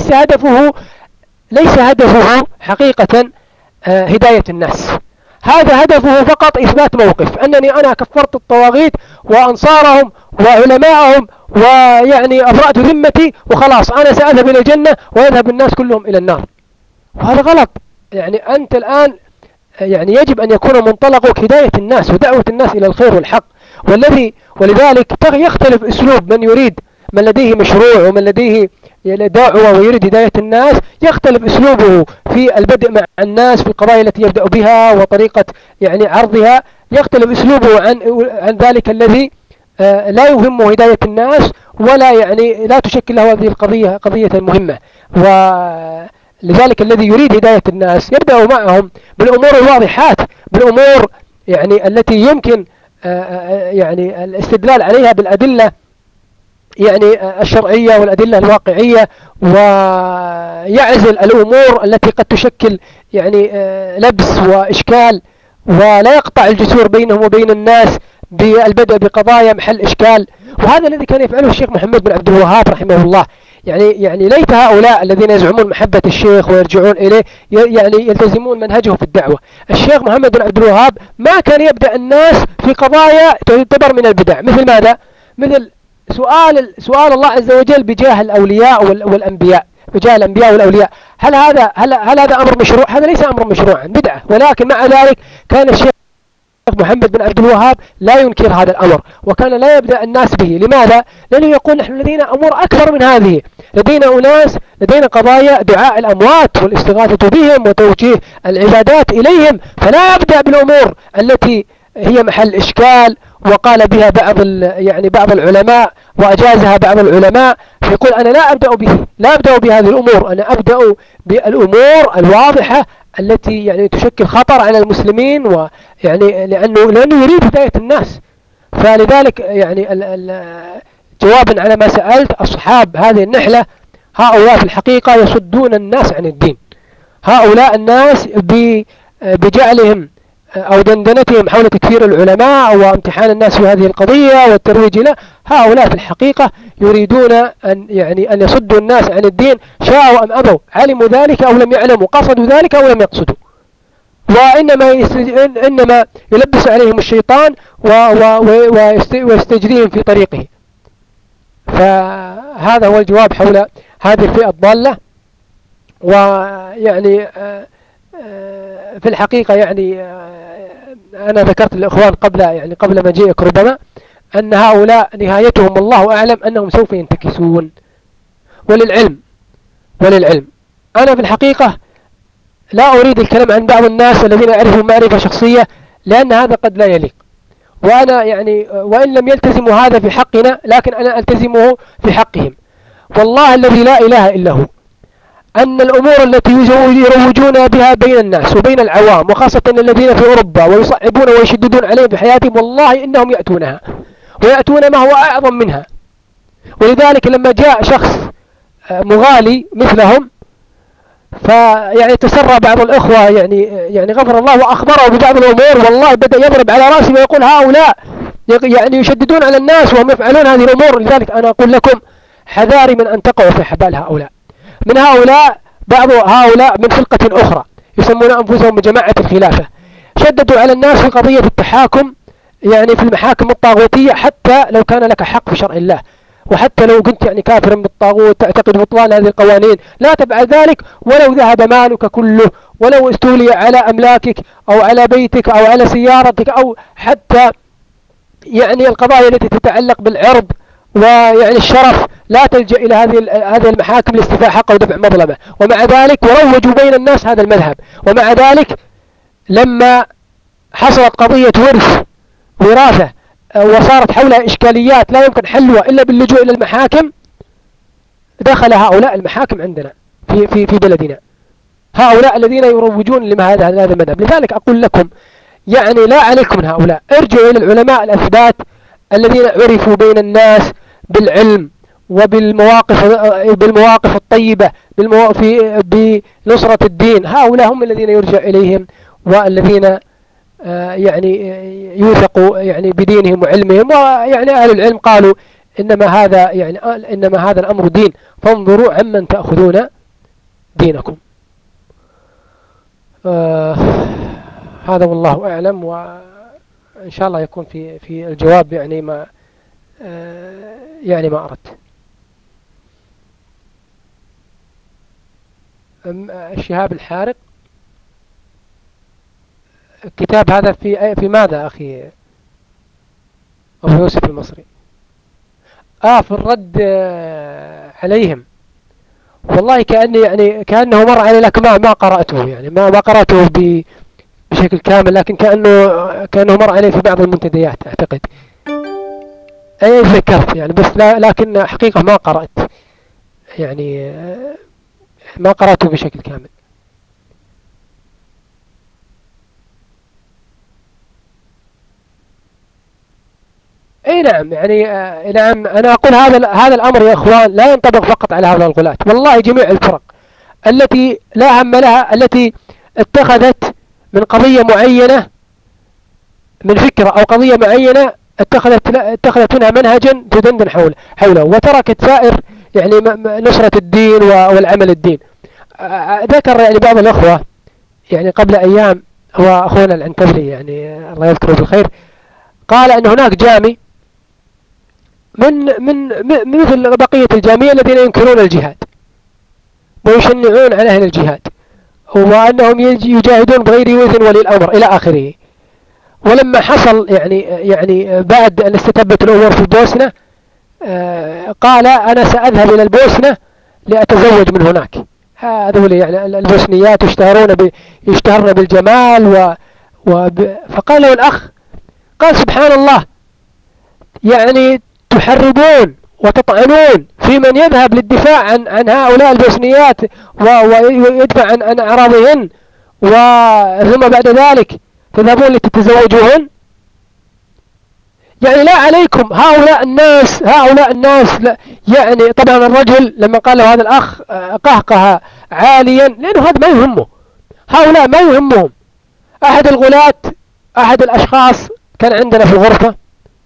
ليس هدفه حقيقة هداية الناس. هذا هدفه فقط إثبات موقف أنني أنا كفرت الطواغيت وأنصارهم وعلماءهم ويعني أبرأت ذمتي وخلاص أنا سأذهب إلى الجنة ويذهب الناس كلهم إلى النار، وهذا غلط. يعني أنت الآن يعني يجب أن يكون منطلقك هداية الناس ودعوة الناس إلى الخير والحق، ولذلك يختلف أسلوب من لديه مشروع ومن لديه دعوة ويريد هداية الناس، يختلف أسلوبه في البدء مع الناس في القضايا التي يبدأ بها وطريقة يعني عرضها، يختلف أسلوبه عن ذلك الذي لا يهمه هداية الناس ولا يعني لا تشكل له هذه القضية قضية مهمة. ولذلك الذي يريد هداية الناس يبدأ معهم بالأمور الواضحات، بالأمور يعني التي يمكن يعني الاستدلال عليها بالأدلة يعني الشرعية والأدلة الواقعية، ويعزل الأمور التي قد تشكل يعني لبس وإشكال، ولا يقطع الجسور بينهم وبين الناس بالبدء بقضايا محل إشكال. وهذا الذي كان يفعله الشيخ محمد بن عبد الوهاب رحمه الله. يعني ليت هؤلاء الذين يزعمون محبة الشيخ ويرجعون إليه يعني يلتزمون منهجه في الدعوة. الشيخ محمد بن عبد الوهاب ما كان يبدأ الناس في قضايا تعتبر من البدع، مثل ماذا؟ مثل سؤال الله عز وجل بجاه الأولياء والأنبياء، بجاه الأنبياء والأولياء. هل هذا أمر مشروع؟ هذا ليس أمر مشروعا، بدعة. ولكن مع ذلك كان الشيخ محمد بن عبد الوهاب لا ينكر هذا الأمر، وكان لا يبدأ الناس به. لماذا؟ لأنه يقول نحن لدينا أمور أكبر من هذه، لدينا أناس، لدينا قضايا دعاء الأموات والاستغاثة بهم وتوجيه العبادات إليهم، فلا يبدأ بالأمور التي هي محل إشكال وقال بها يعني بعض العلماء وأجازها بعض العلماء، فيقول أنا لا أبدأ به، لا أبدأ بهذه الأمور، أنا أبدأ بالأمور الواضحة التي يعني تشكل خطر على المسلمين، ويعني لأنه يريد هداية الناس. فلذلك يعني جوابا على ما سألت، أصحاب هذه النحلة هؤلاء في الحقيقة يصدون الناس عن الدين. هؤلاء الناس بجعلهم أو دندنتهم حول تكفير العلماء وامتحان الناس في هذه القضية والترويج له، هؤلاء في الحقيقة يريدون أن يصدوا الناس عن الدين، شاءوا أم أبوا، علموا ذلك أو لم يعلموا، قصدوا ذلك أو لم يقصدوا، إنما يلبس عليهم الشيطان ويستجريهم في طريقه. فهذا هو الجواب حول هذه الفئة الضالة. ويعني في الحقيقة يعني أنا ذكرت للإخوان قبل مجيئك ربما أن هؤلاء نهايتهم الله أعلم أنهم سوف ينتكسون. وللعلم أنا في الحقيقة لا أريد الكلام عن بعض الناس الذين أعرفهم معرفة شخصية، لأن هذا قد لا يليق، وأنا يعني وإن لم يلتزموا هذا في حقنا لكن أنا ألتزمه في حقهم. والله الذي لا إله إلا هو أن الأمور التي يروجون بها بين الناس وبين العوام، وخاصة الذين في أوروبا، ويصعبون ويشددون عليهم بحياتهم، والله إنهم يأتونها ويأتون ما هو أعظم منها. ولذلك لما جاء شخص مغالي مثلهم، فيعني تسرى بعض الأخوة يعني غفر الله وأخبره ببعض الأمور، والله بدأ يضرب على رأسي ويقول هؤلاء يعني يشددون على الناس وهم يفعلون هذه الأمور. لذلك أنا أقول لكم حذاري من أن تقعوا في حبال هؤلاء. من هؤلاء بعض هؤلاء من فرقة أخرى يسمون أنفسهم بجماعة الخلافة، شددوا على الناس في قضية التحاكم، يعني في المحاكم الطاغوتية، حتى لو كان لك حق في شرع الله، وحتى لو كنت يعني كافرا بالطاغوت تعتقد بطلان هذه القوانين، لا تفعل ذلك ولو ذهب مالك كله، ولو استولي على أملاكك أو على بيتك أو على سيارتك، أو حتى يعني القضايا التي تتعلق بالعرض ويعني الشرف، لا تلجأ إلى هذه المحاكم لاستيفاء حق ودفع مظلمة. ومع ذلك وروجوا بين الناس هذا المذهب، ومع ذلك لما حصلت قضية وراثة وصارت حولها إشكاليات لا يمكن حلها إلا باللجوء إلى المحاكم، دخل هؤلاء المحاكم عندنا في بلدنا، هؤلاء الذين يروجون لما هذا المذهب. لذلك أقول لكم يعني لا عليكم من هؤلاء، ارجعوا إلى العلماء الأثبات الذين عرفوا بين الناس بالعلم بالمواقف الطيبة بنصرة الدين. هؤلاء هم الذين يرجع إليهم، والذين يعني يوثقوا يعني بدينهم وعلمهم. ويعني أهل العلم قالوا إنما هذا الأمر دين، فانظروا عمن تأخذون دينكم. هذا والله أعلم، وإن شاء الله يكون في الجواب يعني ما أردت. الشهاب الحارق، الكتاب هذا في ماذا أخي أبو يوسف المصري؟ في الرد عليهم. والله كأنه مر علي، لكن ما قرأته، يعني ما قرأته بشكل كامل، لكن كأنه مر علي في بعض المنتديات أعتقد. أي ذكرت يعني، بس لكن حقيقة ما قرأت، يعني ما قرأته بشكل كامل. اي نعم، يعني نعم، انا اقول هذا الامر يا اخوان لا ينطبق فقط على هؤلاء الغلاة، والله جميع الفرق التي لا هم لها، التي اتخذت من قضية معينة، من فكرة او قضية معينة، اتخذت منها منهجا تدندن حوله، وتركت سائر يعني نصرة الدين والعمل الدين. ذكر يعني بعض الاخوة يعني قبل ايام، هو اخونا العنتبلي يعني الله يذكره بالخير، قال ان هناك جامي مثل بقية الجامية الذين ينكرون الجهاد ويشنعون على أهل الجهاد، وأنهم يجاهدون بغير وزن ولي الأمر إلى آخره. ولما حصل يعني بعد أن استتبت الأمور في البوسنة، قال أنا سأذهب إلى البوسنة لأتزوج من هناك. هذول يعني البوسنيات يشتهرن بالجمال فقال له الأخ، قال سبحان الله، يعني تحرضون وتطعنون في من يذهب للدفاع عن هؤلاء البوسنيات ويدفع عن أعراضهن، ثم بعد ذلك تذهبون لتتزوجوهن. يعني لا عليكم هؤلاء الناس لا. يعني طبعا الرجل لما قال له هذا الأخ قهقه عاليا، لأنه هذا ما يهمه، هؤلاء ما يهمهم. أحد الغلاة، أحد الأشخاص كان عندنا في الغرفة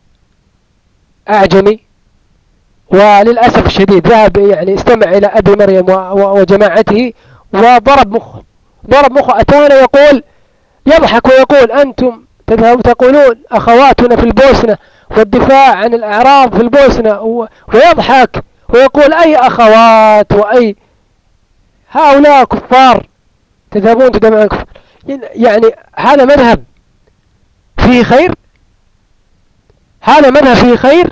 أعجمي، وللأسف الشديد ذهب يعني استمع إلى أبي مريم وجماعته وضرب مخه، أتانا يقول، يضحك ويقول أنتم تقولون أخواتنا في البوسنة والدفاع عن الأعراض في البوسنة، ويضحك ويقول أي أخوات وأي هؤلاء كفار تذهبون تدمعون كفار. يعني هذا مذهب فيه خير؟ هذا مذهب فيه خير؟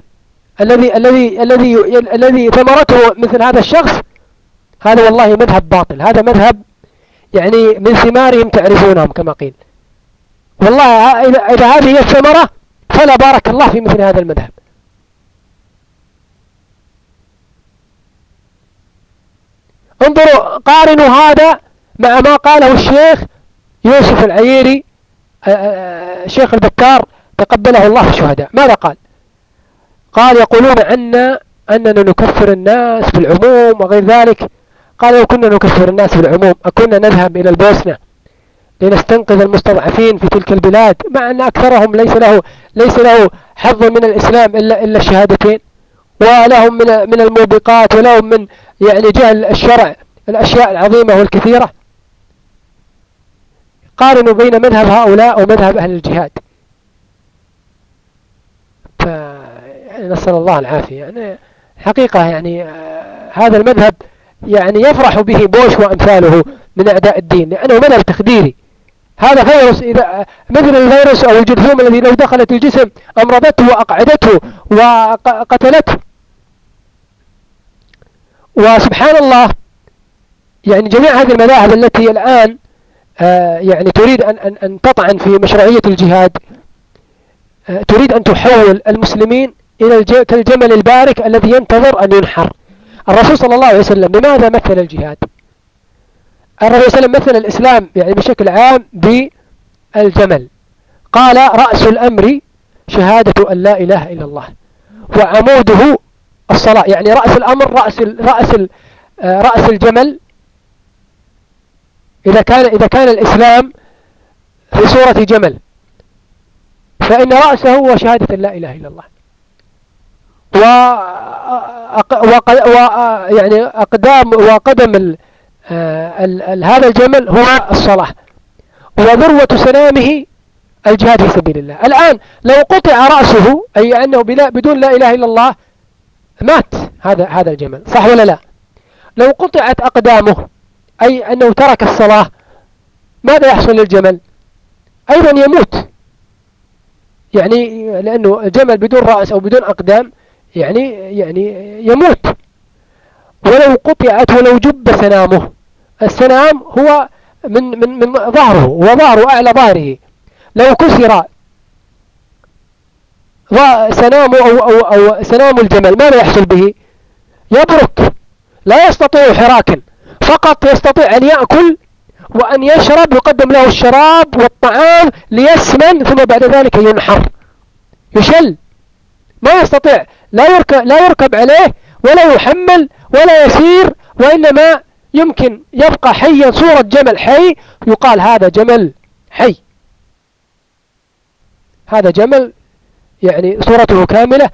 الذي ثمرته مثل هذا الشخص، هذا والله مذهب باطل، هذا مذهب يعني من ثمارهم تعرفونهم كما قيل. والله إذا هذه هي الثمرة فلا بارك الله في مثل هذا المذهب. انظروا، قارنوا هذا مع ما قاله الشيخ يوسف العييري، الشيخ البكار تقبله الله في الشهداء. ماذا قال؟ قال يقولون عنا أننا نكفر الناس بالعموم وغير ذلك. قال لو كنا نكفر الناس بالعموم أكنا نذهب إلى البوسنة لنستنقذ المستضعفين في تلك البلاد، مع أن أكثرهم ليس له حظ من الإسلام إلا الشهادتين، ولهم من الموبقات، ولهم من يعني جهل الشرع الأشياء العظيمة والكثيرة. قارنوا بين مذهب هؤلاء ومذهب أهل الجهاد. يعني نسأل الله العافية. يعني حقيقة يعني هذا المذهب يعني يفرح به بوش وأمثاله من أعداء الدين، لأنه مذهب تخديري. هذا فيروس، إذا مثل الفيروس أو الجرثوم الذي لو دخلت الجسم أمرضته وأقعدته وقتلته. وسبحان الله، يعني جميع هذه المذاهب التي الآن يعني تريد أن تطعن في مشروعية الجهاد، تريد أن تحول المسلمين إلى كالجمل البارك الذي ينتظر أن ينحر. الرسول صلى الله عليه وسلم لماذا مثل الجهاد؟ الرسول صلى الله عليه وسلم مثل الإسلام يعني بشكل عام بالجمل. قال رأس الأمر شهادة أن لا إله إلا الله، وعموده الصلاة. يعني رأس الأمر، رأس الجمل. إذا كان الإسلام في صورة جمل، فإن رأسه هو شهادة لا إله إلا الله، يعني وقدم هذا الجمل هو الصلاة، وذروة سنامه الجهاد في سبيل الله. الآن لو قطع رأسه، أي أنه بدون لا إله إلا الله مات هذا الجمل، صح ولا لا؟ لو قطعت أقدامه، أي أنه ترك الصلاة، ماذا يحصل للجمل؟ أيضا يموت. يعني لأنه الجمل بدون رأس أو بدون أقدام يعني يموت. ولو قطعت ولو جب سنامه، السنام هو من ظهره، وظهره أعلى ظهره، لو كسر سنام أو سنام الجمل، ماذا يحصل به؟ يبرك، لا يستطيع حراكا، فقط يستطيع أن يأكل وأن يشرب، يقدم له الشراب والطعام ليسمن، ثم بعد ذلك ينحر، يشل، ما يستطيع، لا يركب عليه ولا يحمل ولا يسير، وإنما يمكن يبقى حيا، صورة جمل حي، يقال هذا جمل حي، هذا جمل يعني صورته كاملة،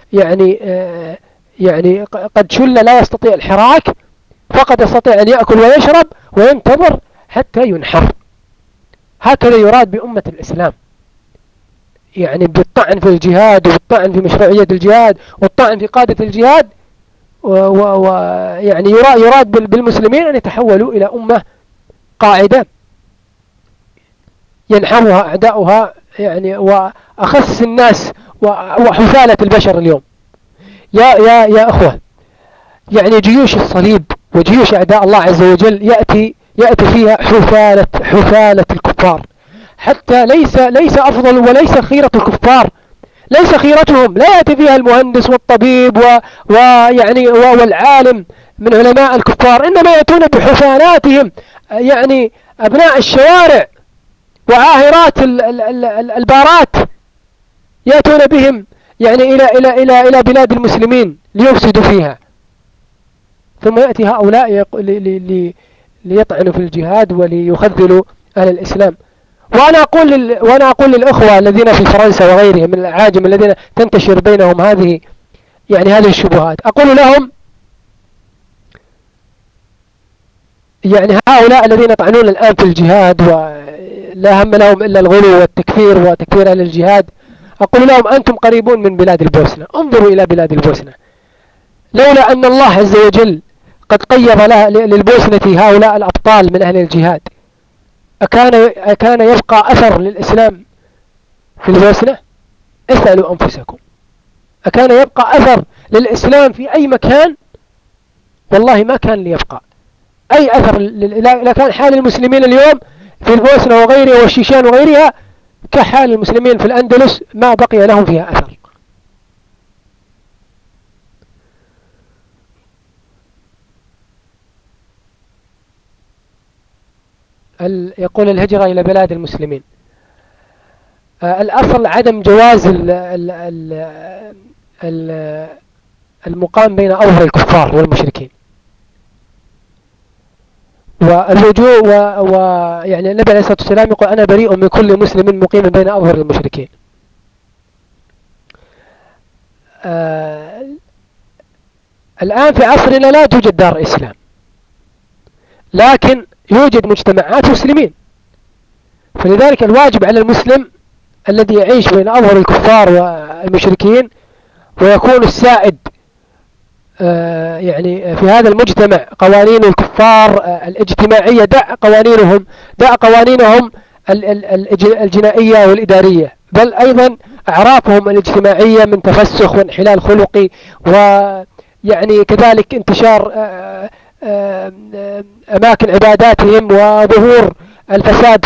يعني قد شل، لا يستطيع الحراك، فقط يستطيع أن يأكل ويشرب وينتظر حتى ينحر. هكذا يراد بأمة الإسلام، يعني بالطعن في الجهاد، والطعن في مشروعية الجهاد، والطعن في قادة الجهاد، ويعني يراد بالمسلمين أن يتحولوا إلى أمة قاعدة ينحرها أعداؤها يعني وأخس الناس وحثالة البشر اليوم. يا أخوة، يعني جيوش الصليب وجيوش أعداء الله عز وجل يأتي فيها حثالة الكفار، حتى ليس أفضل وليس خيرة الكفار، ليس خيرتهم، لا يأتي فيها المهندس والطبيب ويعني والعالم من علماء الكفار، إنما يأتون بحفاناتهم، يعني أبناء الشوارع وعاهرات البارات، يأتون بهم يعني إلى بلاد المسلمين ليفسدوا فيها. ثم يأتي هؤلاء ليطعنوا في الجهاد وليخذلوا أهل الإسلام. وأنا أقول للأخوة الذين في فرنسا وغيرهم من الأعاجم الذين تنتشر بينهم هذه الشبهات، أقول لهم يعني هؤلاء الذين يطعنون الآن في الجهاد ولا هم لهم إلا الغلو والتكفير وتكفير أهل الجهاد، أقول لهم أنتم قريبون من بلاد البوسنة، انظروا إلى بلاد البوسنة. لولا أن الله عز وجل قد قيض للبوسنة هؤلاء الأبطال من أهل الجهاد، أكان يبقى أثر للإسلام في البوسنة؟ اسألوا أنفسكم، أكان يبقى أثر للإسلام في أي مكان؟ والله ما كان ليبقى أي أثر. لكان حال المسلمين اليوم في البوسنة وغيرها والشيشان وغيرها كحال المسلمين في الأندلس، ما بقي لهم فيها أثر. يقول الهجرة إلى بلاد المسلمين، الأصل عدم جواز المقام بين أظهر الكفار والمشركين، واللجوء يعني النبي عليه الصلاة والسلام يقول أنا بريء من كل مسلم مقيم بين أظهر المشركين. الآن في عصرنا لا توجد دار إسلام، لكن يوجد مجتمعات مسلمين، فلذلك الواجب على المسلم الذي يعيش بين أظهر الكفار والمشركين ويكون السائد يعني في هذا المجتمع قوانين الكفار الاجتماعية، دع قوانينهم الجنائية والإدارية، بل أيضا أعرافهم الاجتماعية من تفسخ وانحلال خلقي، ويعني كذلك انتشار أماكن عباداتهم وظهور الفساد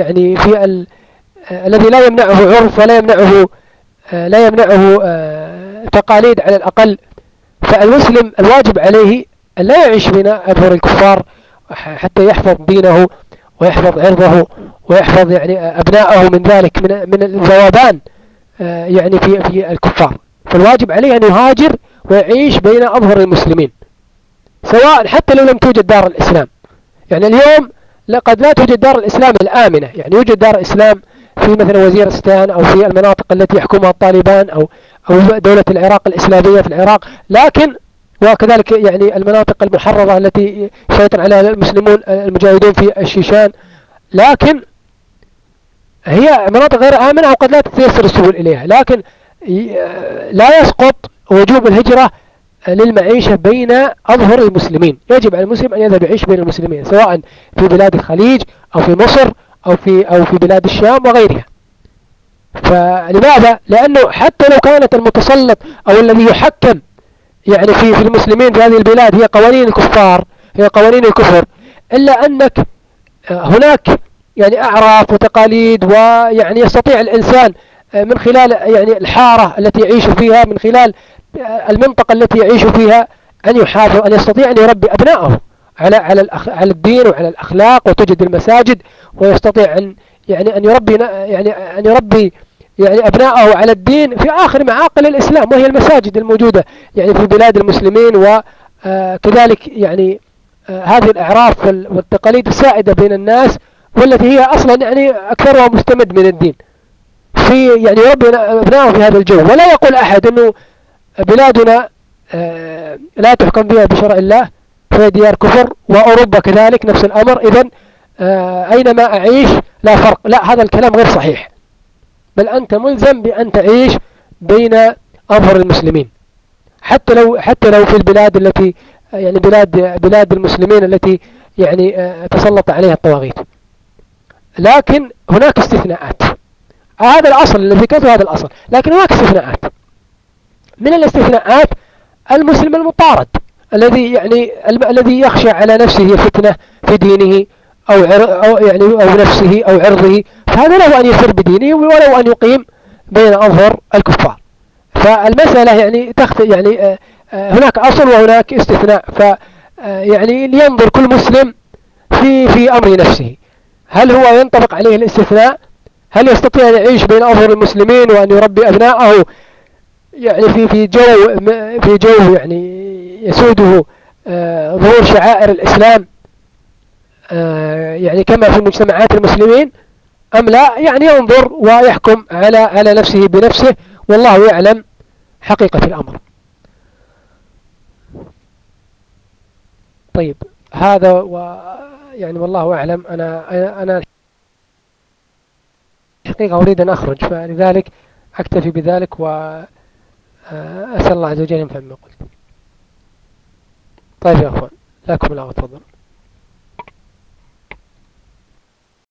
الذي لا يمنعه عرف ولا يمنعه تقاليد على الأقل. فالمسلم الواجب عليه أن لا يعيش بين أظهر الكفار حتى يحفظ دينه ويحفظ عرضه ويحفظ أبناءه من ذلك من الذوبان في الكفار. فالواجب عليه أن يهاجر ويعيش بين أظهر المسلمين، سواء حتى لو لم توجد دار الإسلام. اليوم قد لا توجد دار الإسلام الآمنة، يوجد دار إسلام في مثلا وزيرستان أو في المناطق التي يحكمها الطالبان أو دولة العراق الإسلامية في العراق، لكن وكذلك المناطق المحررة التي سيطر عليها المسلمون المجاهدون في الشيشان، لكن هي مناطق غير آمنة وقد لا تتيسر السبل إليها. لكن لا يسقط وجوب الهجرة للمعيشة بين أظهر المسلمين، يجب على المسلم أن يذهب يعيش بين المسلمين، سواء في بلاد الخليج أو في مصر أو في بلاد الشام وغيرها. فلماذا؟ لأنه حتى لو كانت المتسلط أو الذي يحكم في المسلمين في هذه البلاد هي قوانين الكفار، هي قوانين الكفر، إلا أنك هناك أعراف وتقاليد، يستطيع الإنسان من خلال الحارة التي يعيش فيها، من خلال المنطقة التي يعيش فيها، أن يحافظ، أن يستطيع أن يربي أبنائه على الدين وعلى الأخلاق، وتجد المساجد، ويستطيع أن يربي أبنائه على الدين في آخر معاقل الإسلام، وهي المساجد الموجودة في بلاد المسلمين. وكذلك هذه الأعراف والتقاليد السائدة بين الناس، والتي هي أصلا أكثرها مستمد من الدين، في يربي أبنائه في هذا الجو. ولا يقول أحد أنه بلادنا لا تحكم فيها بشرع الله، فهي ديار كفر، وأوروبا كذلك نفس الأمر، إذن أينما أعيش لا فرق. لا، هذا الكلام غير صحيح، بل أنت ملزم بأن تعيش بين أظهر المسلمين، حتى لو في البلاد التي بلاد المسلمين التي تسلط عليها الطواغيت. لكن هناك استثناءات، هذا الأصل الذي ذكرته، هذا الأصل. لكن هناك استثناءات. من الاستثناءات المسلم المطارد، الذي يعني الذي يخشى على نفسه فتنة في دينه أو يعني أو نفسه أو عرضه، فهذا له أن يفر بدينه ولو أن يقيم بين أظهر الكفار. فالمسألة يعني يعني هناك أصل وهناك استثناء. يعني لينظر كل مسلم في أمر نفسه، هل هو ينطبق عليه الاستثناء؟ هل يستطيع أن يعيش بين أظهر المسلمين وأن يربي أبناءه يعني في جو يعني يسوده ظهور شعائر الإسلام يعني كما في مجتمعات المسلمين، أم لا؟ يعني ينظر ويحكم على نفسه بنفسه، والله يعلم حقيقة الأمر. طيب، هذا يعني والله أعلم. أنا الحقيقة أريد أن أخرج، فلذلك أكتفي بذلك، وأسأل الله عز وجل ينفع بما قلت. طيب يا أخوان، لكم الله، تفضل.